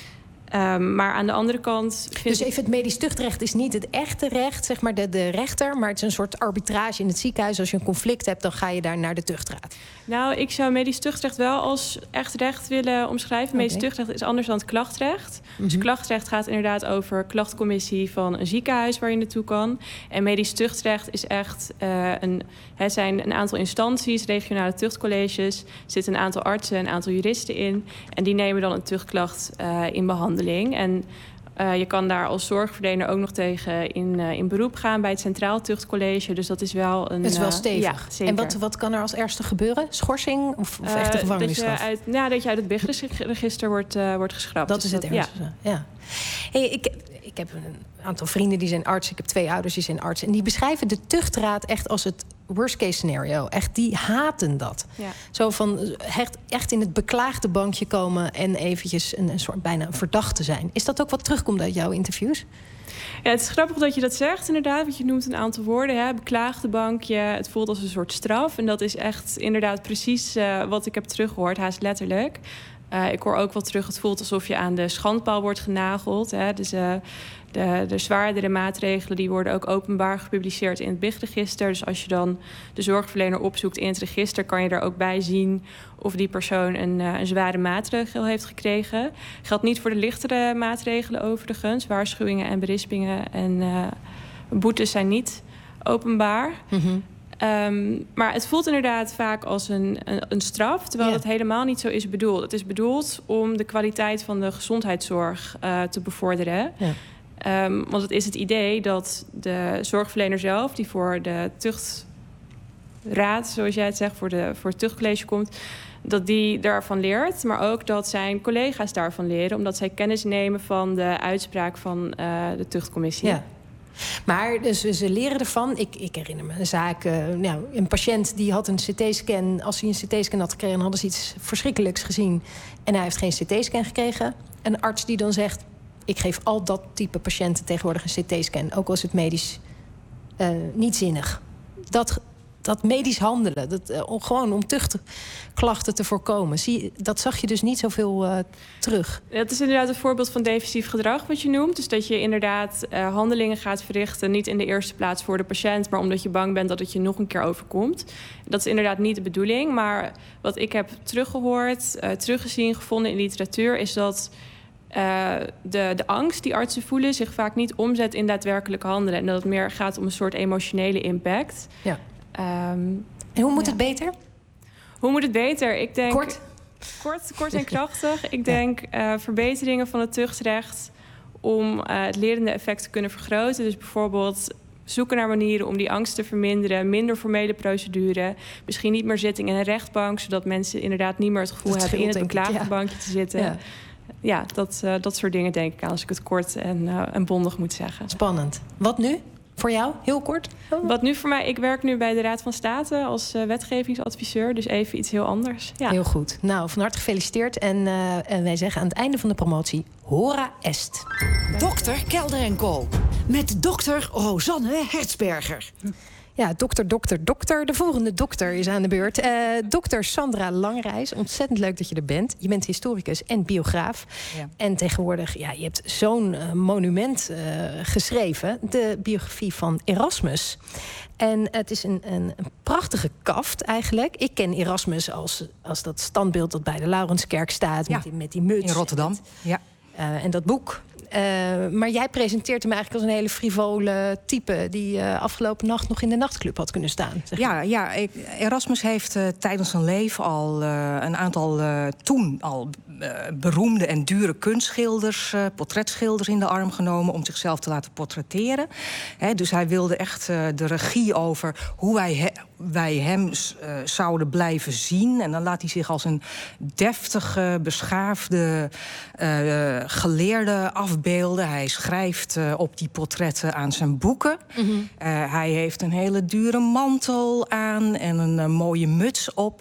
Maar aan de andere kant... Dus even het medisch tuchtrecht is niet het echte recht, zeg maar de rechter, maar het is een soort arbitrage in het ziekenhuis. Als je een conflict hebt, dan ga je daar naar de tuchtraad. Nou, ik zou medisch tuchtrecht wel als echt recht willen omschrijven. Medisch tuchtrecht is anders dan het klachtrecht. Dus klachtrecht gaat inderdaad over klachtcommissie van een ziekenhuis waar je naartoe kan. En medisch tuchtrecht is echt het zijn een aantal instanties, regionale tuchtcolleges. Er zitten een aantal artsen, een aantal juristen in. En die nemen dan een tuchtklacht in behandeling. En je kan daar als zorgverlener ook nog tegen in beroep gaan bij het Centraal Tuchtcollege. Dus dat is wel een... Het is wel stevig. Ja, zeker. En wat kan er als ergste gebeuren? Schorsing of echt de gevangenisstraf? Dat je uit het BIG-register wordt geschrapt. Dat is het ergste. Ja. Hey, ik heb een aantal vrienden die zijn arts. Ik heb 2 ouders die zijn arts. En die beschrijven de tuchtraad echt als het worst case scenario. Echt, die haten dat. Ja. Zo van echt in het beklaagde bankje komen en eventjes een soort bijna een verdachte zijn. Is dat ook wat terugkomt uit jouw interviews? Ja, het is grappig dat je dat zegt, inderdaad. Want je noemt een aantal woorden. Hè? Beklaagde bankje, het voelt als een soort straf. En dat is echt inderdaad precies wat ik heb teruggehoord, haast letterlijk. Ik hoor ook wel terug, het voelt alsof je aan de schandpaal wordt genageld. Hè? Dus de zwaardere maatregelen die worden ook openbaar gepubliceerd in het BIG-register. Dus als je dan de zorgverlener opzoekt in het register, kan je er ook bij zien of die persoon een zware maatregel heeft gekregen. Geldt niet voor de lichtere maatregelen overigens. Waarschuwingen en berispingen en boetes zijn niet openbaar. Maar het voelt inderdaad vaak als een straf, terwijl het helemaal niet zo is bedoeld. Het is bedoeld om de kwaliteit van de gezondheidszorg te bevorderen. Ja. Want het is het idee dat de zorgverlener zelf, die voor de tuchtraad, zoals jij het zegt, voor het tuchtcollege komt, dat die daarvan leert, maar ook dat zijn collega's daarvan leren, omdat zij kennis nemen van de uitspraak van de tuchtcommissie. Ja. Maar dus ze leren ervan. Ik herinner me een zaak. Een patiënt die had een CT-scan. Als hij een CT-scan had gekregen, hadden ze iets verschrikkelijks gezien. En hij heeft geen CT-scan gekregen. Een arts die dan zegt, ik geef al dat type patiënten tegenwoordig een CT-scan. Ook al is het medisch niet zinnig. Dat medisch handelen, gewoon om tuchtklachten te voorkomen. Dat zag je dus niet zoveel terug. Dat is inderdaad een voorbeeld van defensief gedrag wat je noemt. Dus dat je inderdaad handelingen gaat verrichten, niet in de eerste plaats voor de patiënt, maar omdat je bang bent dat het je nog een keer overkomt. Dat is inderdaad niet de bedoeling. Maar wat ik heb teruggehoord, teruggezien, gevonden in literatuur, is dat de angst die artsen voelen zich vaak niet omzet in daadwerkelijk handelen. En dat het meer gaat om een soort emotionele impact. Ja. En hoe moet het beter? Hoe moet het beter? Ik denk kort en krachtig. Ik denk verbeteringen van het tuchtrecht om het lerende effect te kunnen vergroten. Dus bijvoorbeeld zoeken naar manieren om die angst te verminderen. Minder formele procedure. Misschien niet meer zitting in een rechtbank, zodat mensen inderdaad niet meer het gevoel hebben in het beklaagdenbankje te zitten. Ja, dat soort dingen denk ik aan, als ik het kort en bondig moet zeggen. Spannend. Wat nu? Voor jou? Heel kort? Wat nu voor mij? Ik werk nu bij de Raad van State als wetgevingsadviseur. Dus even iets heel anders. Ja. Heel goed. Nou, van harte gefeliciteerd. En wij zeggen aan het einde van de promotie, hora est. Dokter Kelder en Co. Met dokter Rosanne Hertzberger. Ja, dokter. De volgende dokter is aan de beurt. Dokter Sandra Langrijs. Ontzettend leuk dat je er bent. Je bent historicus en biograaf. Ja. En tegenwoordig, je hebt zo'n monument geschreven. De biografie van Erasmus. En het is een prachtige kaft eigenlijk. Ik ken Erasmus als dat standbeeld dat bij de Laurenskerk staat. Met die muts. In Rotterdam, en dat boek. Maar jij presenteert hem eigenlijk als een hele frivole type die afgelopen nacht nog in de nachtclub had kunnen staan. Erasmus heeft tijdens zijn leven al een aantal toen al beroemde en dure kunstschilders, portretschilders in de arm genomen om zichzelf te laten portretteren. Dus hij wilde echt de regie over hoe wij hem zouden blijven zien. En dan laat hij zich als een deftige, beschaafde geleerde afbeelden. Hij schrijft op die portretten aan zijn boeken. Mm-hmm. Hij heeft een hele dure mantel aan en een mooie muts op.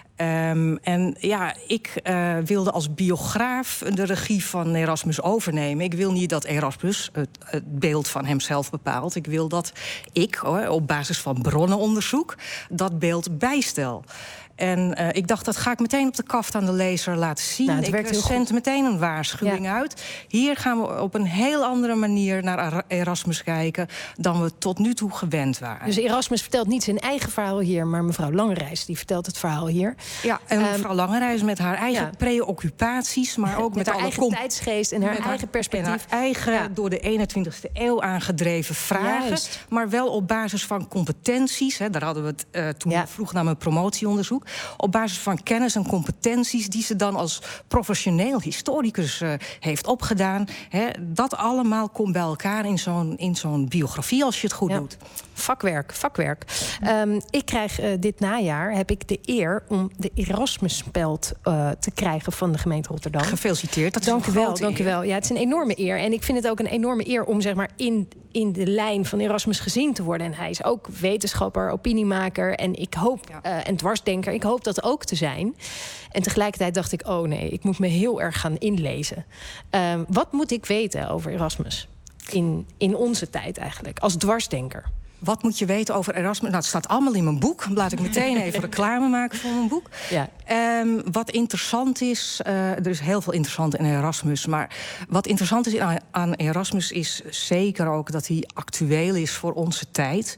Ik wilde als biograaf de regie van Erasmus overnemen. Ik wil niet dat Erasmus het beeld van hemzelf bepaalt. Ik wil dat ik, op basis van bronnenonderzoek, dat beeld bijstel. En ik dacht, dat ga ik meteen op de kaft aan de lezer laten zien. Nou, het werkt heel zend goed. meteen een waarschuwing uit. Hier gaan we op een heel andere manier naar Erasmus kijken dan we tot nu toe gewend waren. Dus Erasmus vertelt niet zijn eigen verhaal hier, maar mevrouw Langerijs die vertelt het verhaal hier. Ja, en mevrouw Langerijs met haar eigen preoccupaties, maar ook met haar alle eigen tijdsgeest en haar eigen perspectief. En haar eigen door de 21e eeuw aangedreven vragen. Juist. Maar wel op basis van competenties. Hè, daar hadden we het toen ik vroeg naar mijn promotieonderzoek. Op basis van kennis en competenties die ze dan als professioneel historicus heeft opgedaan. Hè, dat allemaal komt bij elkaar in zo'n biografie als je het goed doet. Vakwerk. Ik krijg dit najaar heb ik de eer om de Erasmusspeld te krijgen van de gemeente Rotterdam. Gefeliciteerd. Dank u wel. Ja, het is een enorme eer. En ik vind het ook een enorme eer om zeg maar in de lijn van Erasmus gezien te worden. En hij is ook wetenschapper, opiniemaker en ik hoop en dwarsdenker. Ik hoop dat ook te zijn. En tegelijkertijd dacht ik, oh nee, ik moet me heel erg gaan inlezen. Wat moet ik weten over Erasmus in onze tijd eigenlijk, als dwarsdenker? Wat moet je weten over Erasmus? Nou, het staat allemaal in mijn boek. Laat ik meteen even reclame maken voor mijn boek. Ja. Wat interessant is, er is heel veel interessant in Erasmus. Maar wat interessant is aan Erasmus is zeker ook dat hij actueel is voor onze tijd.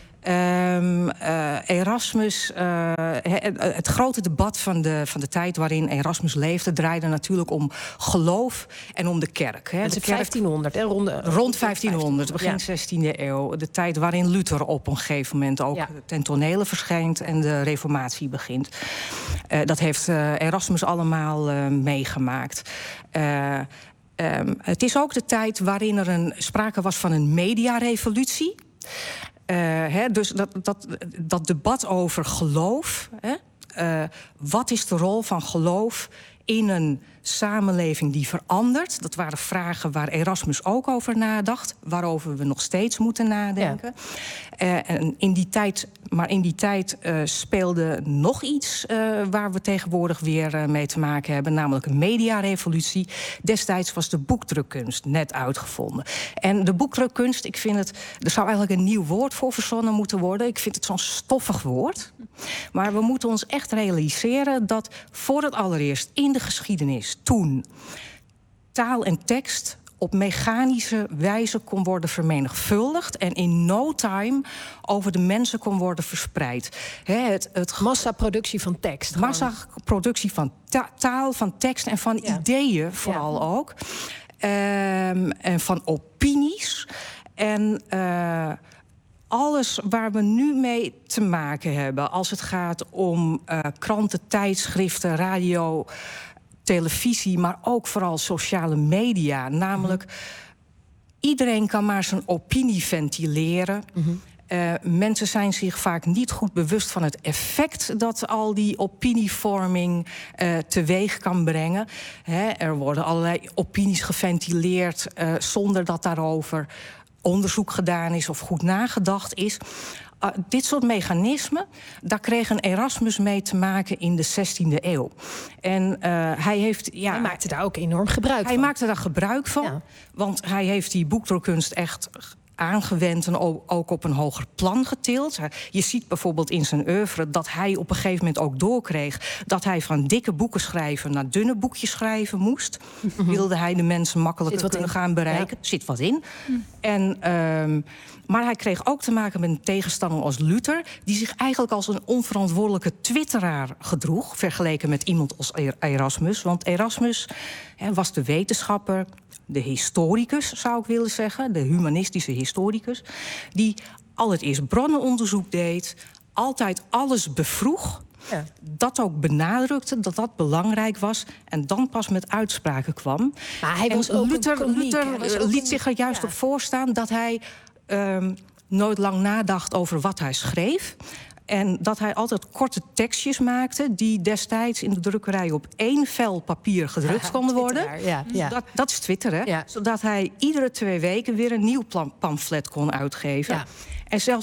Erasmus, het grote debat van de tijd waarin Erasmus leefde draaide natuurlijk om geloof en om de kerk. Het is 1500, hè? Rond 1500, begin 16e eeuw. De tijd waarin Luther op een gegeven moment ook ten tonele verschijnt en de reformatie begint. Dat heeft Erasmus allemaal meegemaakt. Het is ook de tijd waarin er sprake was van een mediarevolutie. Dus dat debat over geloof. Wat is de rol van geloof in een samenleving die verandert? Dat waren vragen waar Erasmus ook over nadacht. Waarover we nog steeds moeten nadenken. En in die tijd speelde nog iets waar we tegenwoordig weer mee te maken hebben. Namelijk een mediarevolutie. Destijds was de boekdrukkunst net uitgevonden. En de boekdrukkunst, ik vind het... Er zou eigenlijk een nieuw woord voor verzonnen moeten worden. Ik vind het zo'n stoffig woord. Maar we moeten ons echt realiseren dat voor het allereerst in de geschiedenis toen taal en tekst op mechanische wijze kon worden vermenigvuldigd en in no time over de mensen kon worden verspreid. Massaproductie van tekst. Massaproductie van taal, van tekst en van ideeën vooral ook. En van opinies. En alles waar we nu mee te maken hebben, als het gaat om kranten, tijdschriften, radio, televisie, maar ook vooral sociale media. Namelijk, iedereen kan maar zijn opinie ventileren. Mensen zijn zich vaak niet goed bewust van het effect dat al die opinievorming teweeg kan brengen. Er worden allerlei opinies geventileerd zonder dat daarover onderzoek gedaan is of goed nagedacht is. Dit soort mechanismen, daar kreeg een Erasmus mee te maken in de 16e eeuw. En hij maakte daar ook enorm gebruik van. Hij maakte daar gebruik van, want hij heeft die boekdrukkunst echt aangewend en ook op een hoger plan getild. Je ziet bijvoorbeeld in zijn oeuvre dat hij op een gegeven moment ook doorkreeg dat hij van dikke boeken schrijven naar dunne boekjes schrijven moest. Wilde hij de mensen makkelijker kunnen gaan bereiken. Zit wat in. Maar hij kreeg ook te maken met een tegenstander als Luther, die zich eigenlijk als een onverantwoordelijke twitteraar gedroeg, vergeleken met iemand als Erasmus. Want Erasmus was de wetenschapper, de historicus, zou ik willen zeggen, de humanistische historicus, die allereerst bronnenonderzoek deed, altijd alles bevroeg, dat ook benadrukte, dat dat belangrijk was, en dan pas met uitspraken kwam. Maar hij was ook Luther liet zich er juist op voorstaan dat hij nooit lang nadacht over wat hij schreef. En dat hij altijd korte tekstjes maakte die destijds in de drukkerij op 1 vel papier gedrukt konden worden. Dat is Twitter, hè? Ja. Zodat hij iedere 2 weken weer een nieuw pamflet kon uitgeven. Ja. En zelfs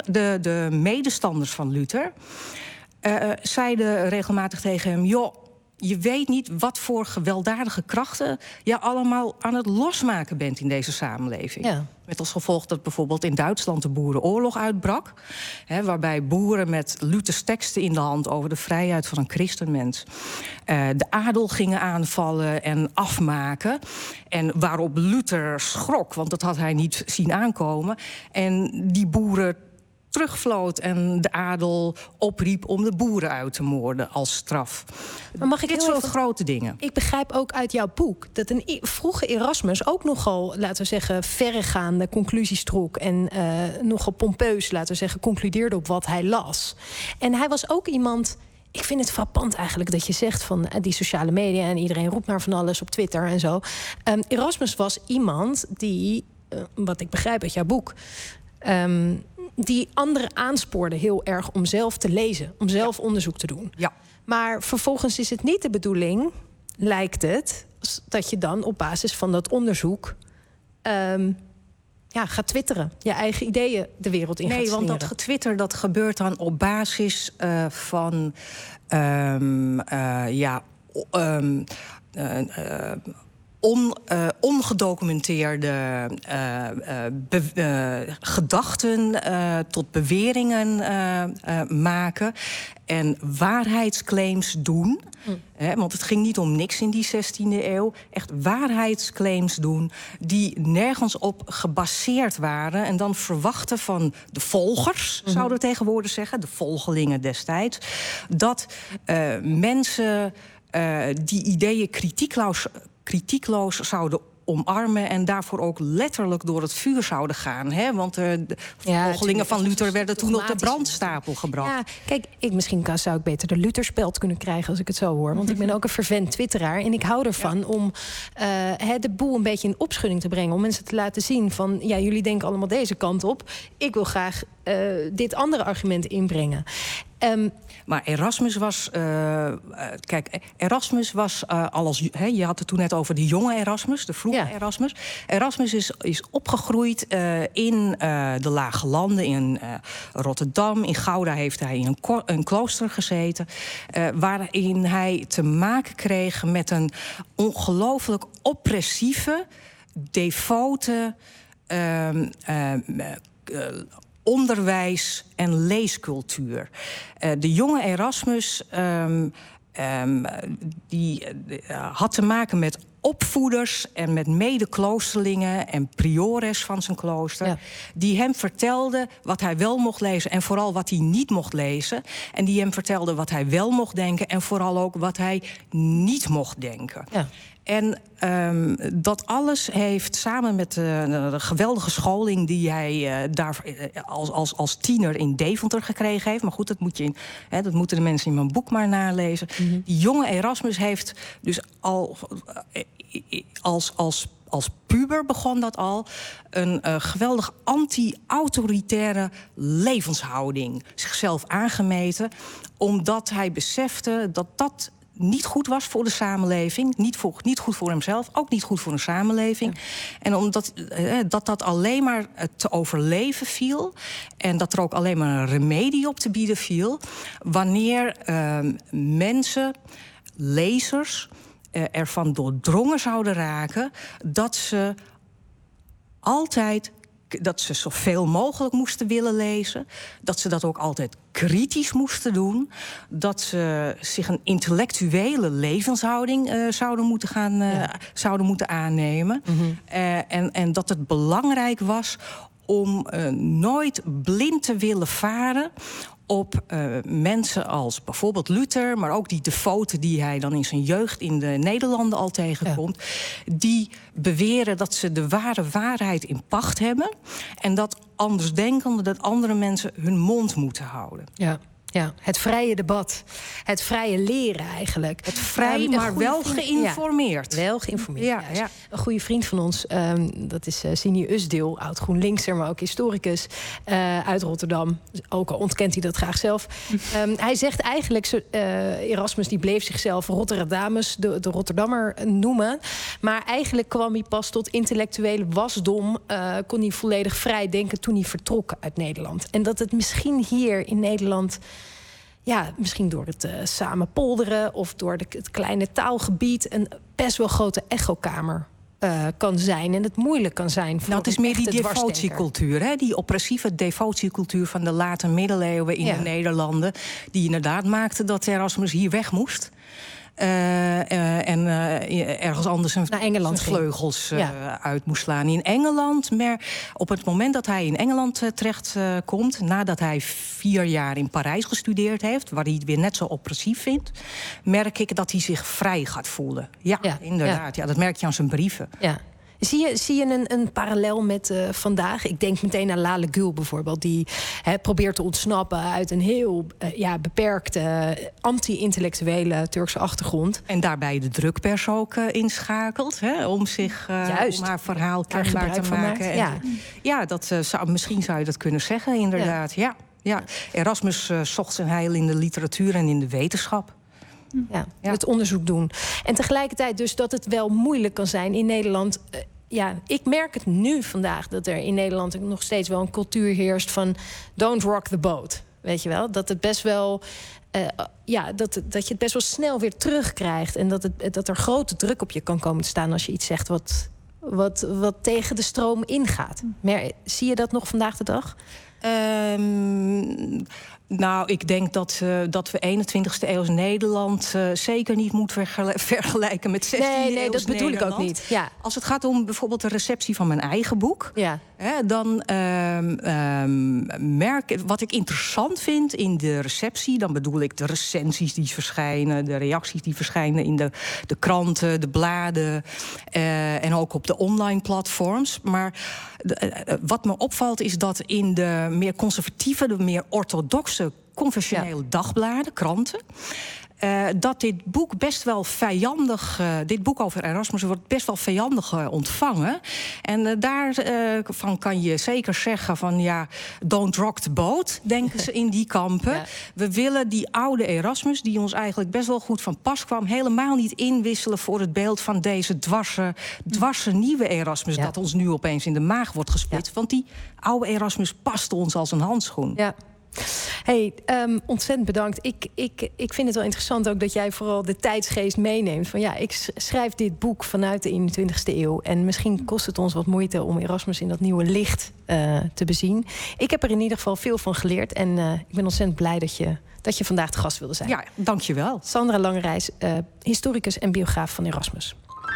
de medestanders van Luther zeiden regelmatig tegen hem: joh, je weet niet wat voor gewelddadige krachten je allemaal aan het losmaken bent in deze samenleving. Ja. Met als gevolg dat bijvoorbeeld in Duitsland de boerenoorlog uitbrak. Waarbij boeren met Luthers teksten in de hand over de vrijheid van een christenmens de adel gingen aanvallen en afmaken. En waarop Luther schrok, want dat had hij niet zien aankomen. En die boeren terugvloot en de adel opriep om de boeren uit te moorden als straf. Maar mag ik dit soort grote dingen? Ik begrijp ook uit jouw boek dat een vroege Erasmus ook nogal, laten we zeggen, verregaande conclusies trok en nogal pompeus, laten we zeggen, concludeerde op wat hij las. En hij was ook iemand. Ik vind het frappant eigenlijk dat je zegt van die sociale media en iedereen roept maar van alles op Twitter en zo. Erasmus was iemand die, wat ik begrijp uit jouw boek, die anderen aanspoorde heel erg om zelf te lezen, om zelf onderzoek te doen. Ja. Maar vervolgens is het niet de bedoeling, lijkt het, dat je dan op basis van dat onderzoek gaat twitteren, je eigen ideeën de wereld in gaat slingeren. Nee, want dat getwitter dat gebeurt dan op basis van ongedocumenteerde gedachten tot beweringen maken en waarheidsclaims doen. Want het ging niet om niks in die 16e eeuw. Echt waarheidsclaims doen die nergens op gebaseerd waren. En dan verwachten van de volgers, zouden we tegenwoordig zeggen, de volgelingen destijds, dat mensen die ideeën kritiekloos zouden omarmen en daarvoor ook letterlijk door het vuur zouden gaan. Want de volgelingen van Luther werden toen op de brandstapel gebracht. Ja, kijk, misschien zou ik beter de Lutherspeld kunnen krijgen als ik het zo hoor. Want ik ben ook een fervent twitteraar en ik hou ervan om de boel een beetje in opschudding te brengen. Om mensen te laten zien van, ja, jullie denken allemaal deze kant op. Ik wil graag dit andere argument inbrengen. Maar Erasmus was je had het toen net over de jonge Erasmus, de vroege Erasmus. Erasmus is opgegroeid in de Lage Landen, in Rotterdam. In Gouda heeft hij in een klooster gezeten, waarin hij te maken kreeg met een ongelooflijk oppressieve, devote onderwijs- en leescultuur. De jonge Erasmus had te maken met opvoeders en met mede-kloosterlingen en priores van zijn klooster, ja, die hem vertelden wat hij wel mocht lezen en vooral wat hij niet mocht lezen. En die hem vertelden wat hij wel mocht denken en vooral ook wat hij niet mocht denken. Ja. En dat alles heeft samen met de geweldige scholing die hij daar als tiener in Deventer gekregen heeft. Maar goed, dat moeten de mensen in mijn boek maar nalezen. Mm-hmm. Die jonge Erasmus heeft dus al als puber begon dat al, een geweldig anti-autoritaire levenshouding zichzelf aangemeten, omdat hij besefte dat dat niet goed was voor de samenleving, niet goed voor hemzelf, ook niet goed voor een samenleving. Ja. En omdat dat alleen maar te overleven viel en dat er ook alleen maar een remedie op te bieden viel wanneer mensen, lezers, ervan doordrongen zouden raken dat ze zoveel mogelijk moesten willen lezen, dat ze dat ook altijd kritisch moesten doen, dat ze zich een intellectuele levenshouding zouden moeten aannemen. Mm-hmm. En dat het belangrijk was om nooit blind te willen varen op mensen als bijvoorbeeld Luther, maar ook die devoten die hij dan in zijn jeugd in de Nederlanden al tegenkomt, ja, die beweren dat ze de ware waarheid in pacht hebben en dat andersdenkenden, dat andere mensen hun mond moeten houden. Ja. Ja, het vrije debat. Het vrije leren eigenlijk. Het vrij, maar wel geïnformeerd. Ja, wel geïnformeerd. Ja, ja. Een goede vriend van ons, dat is Sini Usdeel, oud GroenLinkser, maar ook historicus uit Rotterdam. Ook al ontkent hij dat graag zelf. Hij zegt eigenlijk, Erasmus die bleef zichzelf Rotterdamus, de Rotterdammer noemen. Maar eigenlijk kwam hij pas tot intellectuele wasdom. Kon hij volledig vrij denken toen hij vertrok uit Nederland. En dat het misschien hier in Nederland misschien door het samen polderen of door het kleine taalgebied een best wel grote echokamer kan zijn en het moeilijk kan zijn voor het is meer die devotiecultuur, hè? Die oppressieve devotiecultuur van de late middeleeuwen in de Nederlanden, die inderdaad maakte dat Erasmus hier weg moest. Ergens anders zijn vleugels uit moest slaan in Engeland. Maar op het moment dat hij in Engeland terecht komt, nadat hij 4 jaar in Parijs gestudeerd heeft, waar hij het weer net zo oppressief vindt, merk ik dat hij zich vrij gaat voelen. Ja, inderdaad. Ja, dat merk je aan zijn brieven. Ja. Zie je een parallel met vandaag? Ik denk meteen aan Lale Gül bijvoorbeeld, die probeert te ontsnappen uit een heel beperkte anti-intellectuele Turkse achtergrond. En daarbij de drukpers ook inschakelt, om zich om haar verhaal kenbaar te maken. Misschien zou je dat kunnen zeggen, inderdaad. Ja. Erasmus zocht zijn heil in de literatuur en in de wetenschap. Het onderzoek doen. En tegelijkertijd dus dat het wel moeilijk kan zijn in Nederland. Ik merk het nu vandaag dat er in Nederland nog steeds wel een cultuur heerst van don't rock the boat. Weet je wel? Dat het best wel dat je het best wel snel weer terugkrijgt. En dat er grote druk op je kan komen te staan als je iets zegt wat tegen de stroom ingaat. Maar zie je dat nog vandaag de dag? Ik denk dat we 21e eeuws Nederland zeker niet moeten vergelijken met 16e eeuws Nee, dat bedoel Nederland. Ik ook niet. Ja. Als het gaat om bijvoorbeeld de receptie van mijn eigen boek, dan wat ik interessant vind in de receptie, dan bedoel ik de recensies die verschijnen, de reacties die verschijnen in de kranten, de bladen en ook op de online platforms. Maar wat me opvalt is dat in de meer conservatieve, de meer orthodoxe, conventionele dagbladen, kranten, dat dit boek best wel vijandig, dit boek over Erasmus wordt best wel vijandig ontvangen. En daarvan kan je zeker zeggen van don't rock the boat, denken ze in die kampen. Ja. We willen die oude Erasmus, die ons eigenlijk best wel goed van pas kwam, helemaal niet inwisselen voor het beeld van deze dwarse nieuwe Erasmus, dat ons nu opeens in de maag wordt gesplitst. Want die oude Erasmus past ons als een handschoen. Ja. Hey, ontzettend bedankt. Ik vind het wel interessant ook dat jij vooral de tijdsgeest meeneemt. Van ik schrijf dit boek vanuit de 21ste eeuw. En misschien kost het ons wat moeite om Erasmus in dat nieuwe licht te bezien. Ik heb er in ieder geval veel van geleerd. En ik ben ontzettend blij dat je vandaag de gast wilde zijn. Ja, dankjewel. Sandra Langerijs, historicus en biograaf van Erasmus.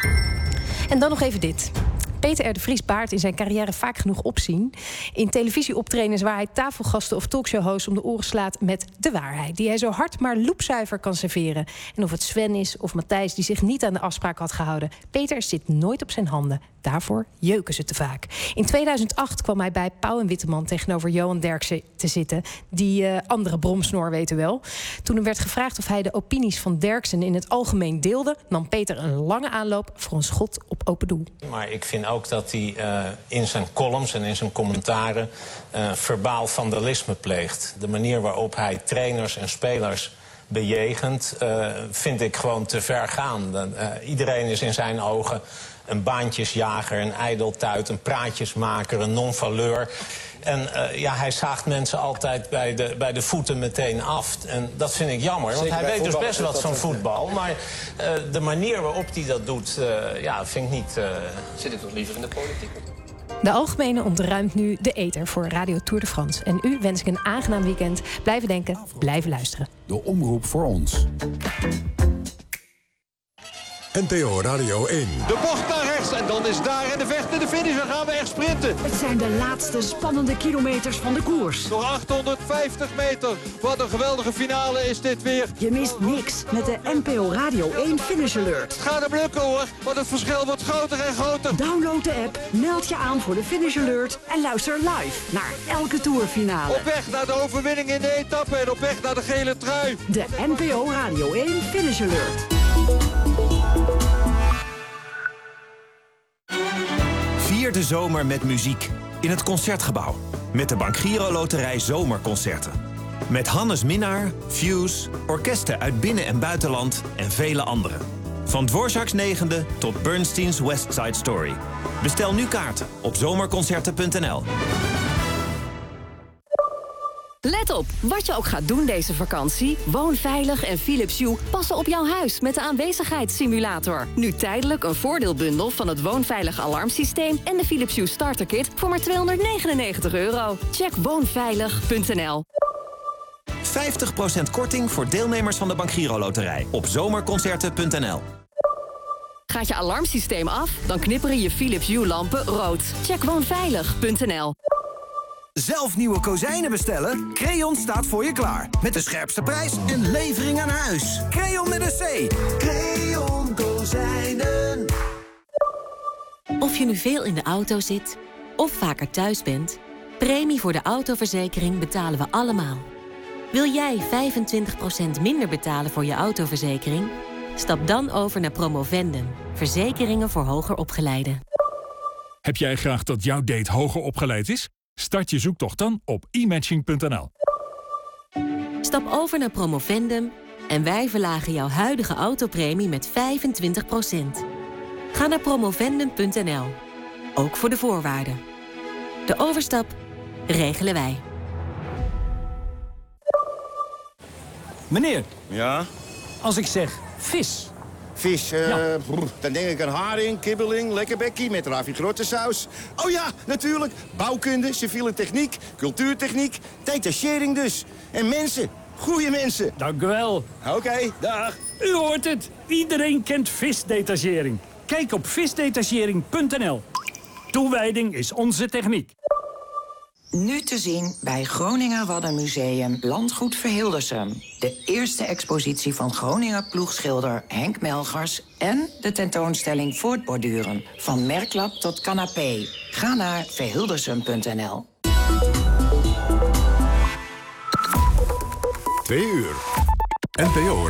En dan nog even dit. Peter R. de Vries baart in zijn carrière vaak genoeg opzien in televisieoptredens waar hij tafelgasten of talkshow-hosts om de oren slaat met de waarheid, die hij zo hard maar loepzuiver kan serveren. En of het Sven is of Matthijs die zich niet aan de afspraak had gehouden, Peter zit nooit op zijn handen. Daarvoor jeuken ze te vaak. In 2008 kwam hij bij Pauw en Witteman tegenover Johan Derksen te zitten. Die andere bromsnoor weten wel. Toen er werd gevraagd of hij de opinies van Derksen in het algemeen deelde, nam Peter een lange aanloop voor een schot op open doel. Maar ik vind ook dat hij in zijn columns en in zijn commentaren verbaal vandalisme pleegt. De manier waarop hij trainers en spelers bejegent, vind ik gewoon te ver gaan. Iedereen is in zijn ogen een baantjesjager, een ijdeltuit, een praatjesmaker, een non-valeur. En hij zaagt mensen altijd bij de voeten meteen af. En dat vind ik jammer, want hij weet dus best wat van voetbal. Maar de manier waarop hij dat doet, vind ik niet... Zit ik toch liever in de politiek? De Algemene ontruimt nu de ether voor Radio Tour de France. En u wens ik een aangenaam weekend. Blijven denken, blijven luisteren. De omroep voor ons. NPO Radio 1. De bocht naar rechts en dan is daar in de vechten de finish. Dan gaan we echt sprinten. Het zijn de laatste spannende kilometers van de koers. Nog 850 meter. Wat een geweldige finale is dit weer. Je mist niks met de NPO Radio 1 Finish Alert. Het gaat hem lukken hoor, want het verschil wordt groter en groter. Download de app, meld je aan voor de Finish Alert en luister live naar elke tourfinale. Op weg naar de overwinning in de etappe en op weg naar de gele trui. De NPO Radio 1 Finish Alert. Vier de zomer met muziek in het Concertgebouw. Met de Bank Giro Loterij Zomerconcerten. Met Hannes Minnaar, Fuse, orkesten uit binnen- en buitenland en vele anderen. Van Dvorak's 9e tot Bernstein's West Side Story. Bestel nu kaarten op zomerconcerten.nl. Let op, wat je ook gaat doen deze vakantie, Woonveilig en Philips Hue passen op jouw huis met de aanwezigheidssimulator. Nu tijdelijk een voordeelbundel van het Woonveilig alarmsysteem en de Philips Hue starterkit voor maar €299. Check woonveilig.nl. 50% korting voor deelnemers van de Bank Giro Loterij op zomerconcerten.nl. Gaat je alarmsysteem af? Dan knipperen je Philips Hue lampen rood. Check woonveilig.nl. Zelf nieuwe kozijnen bestellen? Creon staat voor je klaar. Met de scherpste prijs en levering aan huis. Creon met een C. Creon Kozijnen. Of je nu veel in de auto zit of vaker thuis bent, premie voor de autoverzekering betalen we allemaal. Wil jij 25% minder betalen voor je autoverzekering? Stap dan over naar Promovendum. Verzekeringen voor hoger opgeleiden. Heb jij graag dat jouw date hoger opgeleid is? Start je zoektocht dan op e-matching.nl. Stap over naar Promovendum en wij verlagen jouw huidige autopremie met 25%. Ga naar promovendum.nl. Ook voor de voorwaarden. De overstap regelen wij. Meneer. Ja? Als ik zeg vis. Vis, dan denk ik aan haring, kibbeling, lekkerbekkie met ravigrotte saus. Oh ja, natuurlijk. Bouwkunde, civiele techniek, cultuurtechniek, detachering dus. En mensen, goede mensen. Dank u wel. Oké, dag. U hoort het. Iedereen kent visdetachering. Kijk op visdetachering.nl. Toewijding is onze techniek. Nu te zien bij Groninger Waddenmuseum Landgoed Verhildersum. De eerste expositie van Groninger ploegschilder Henk Melgers en de tentoonstelling Voortborduren. Van merklap tot canapé. Ga naar verhildersum.nl. 2 uur. NPO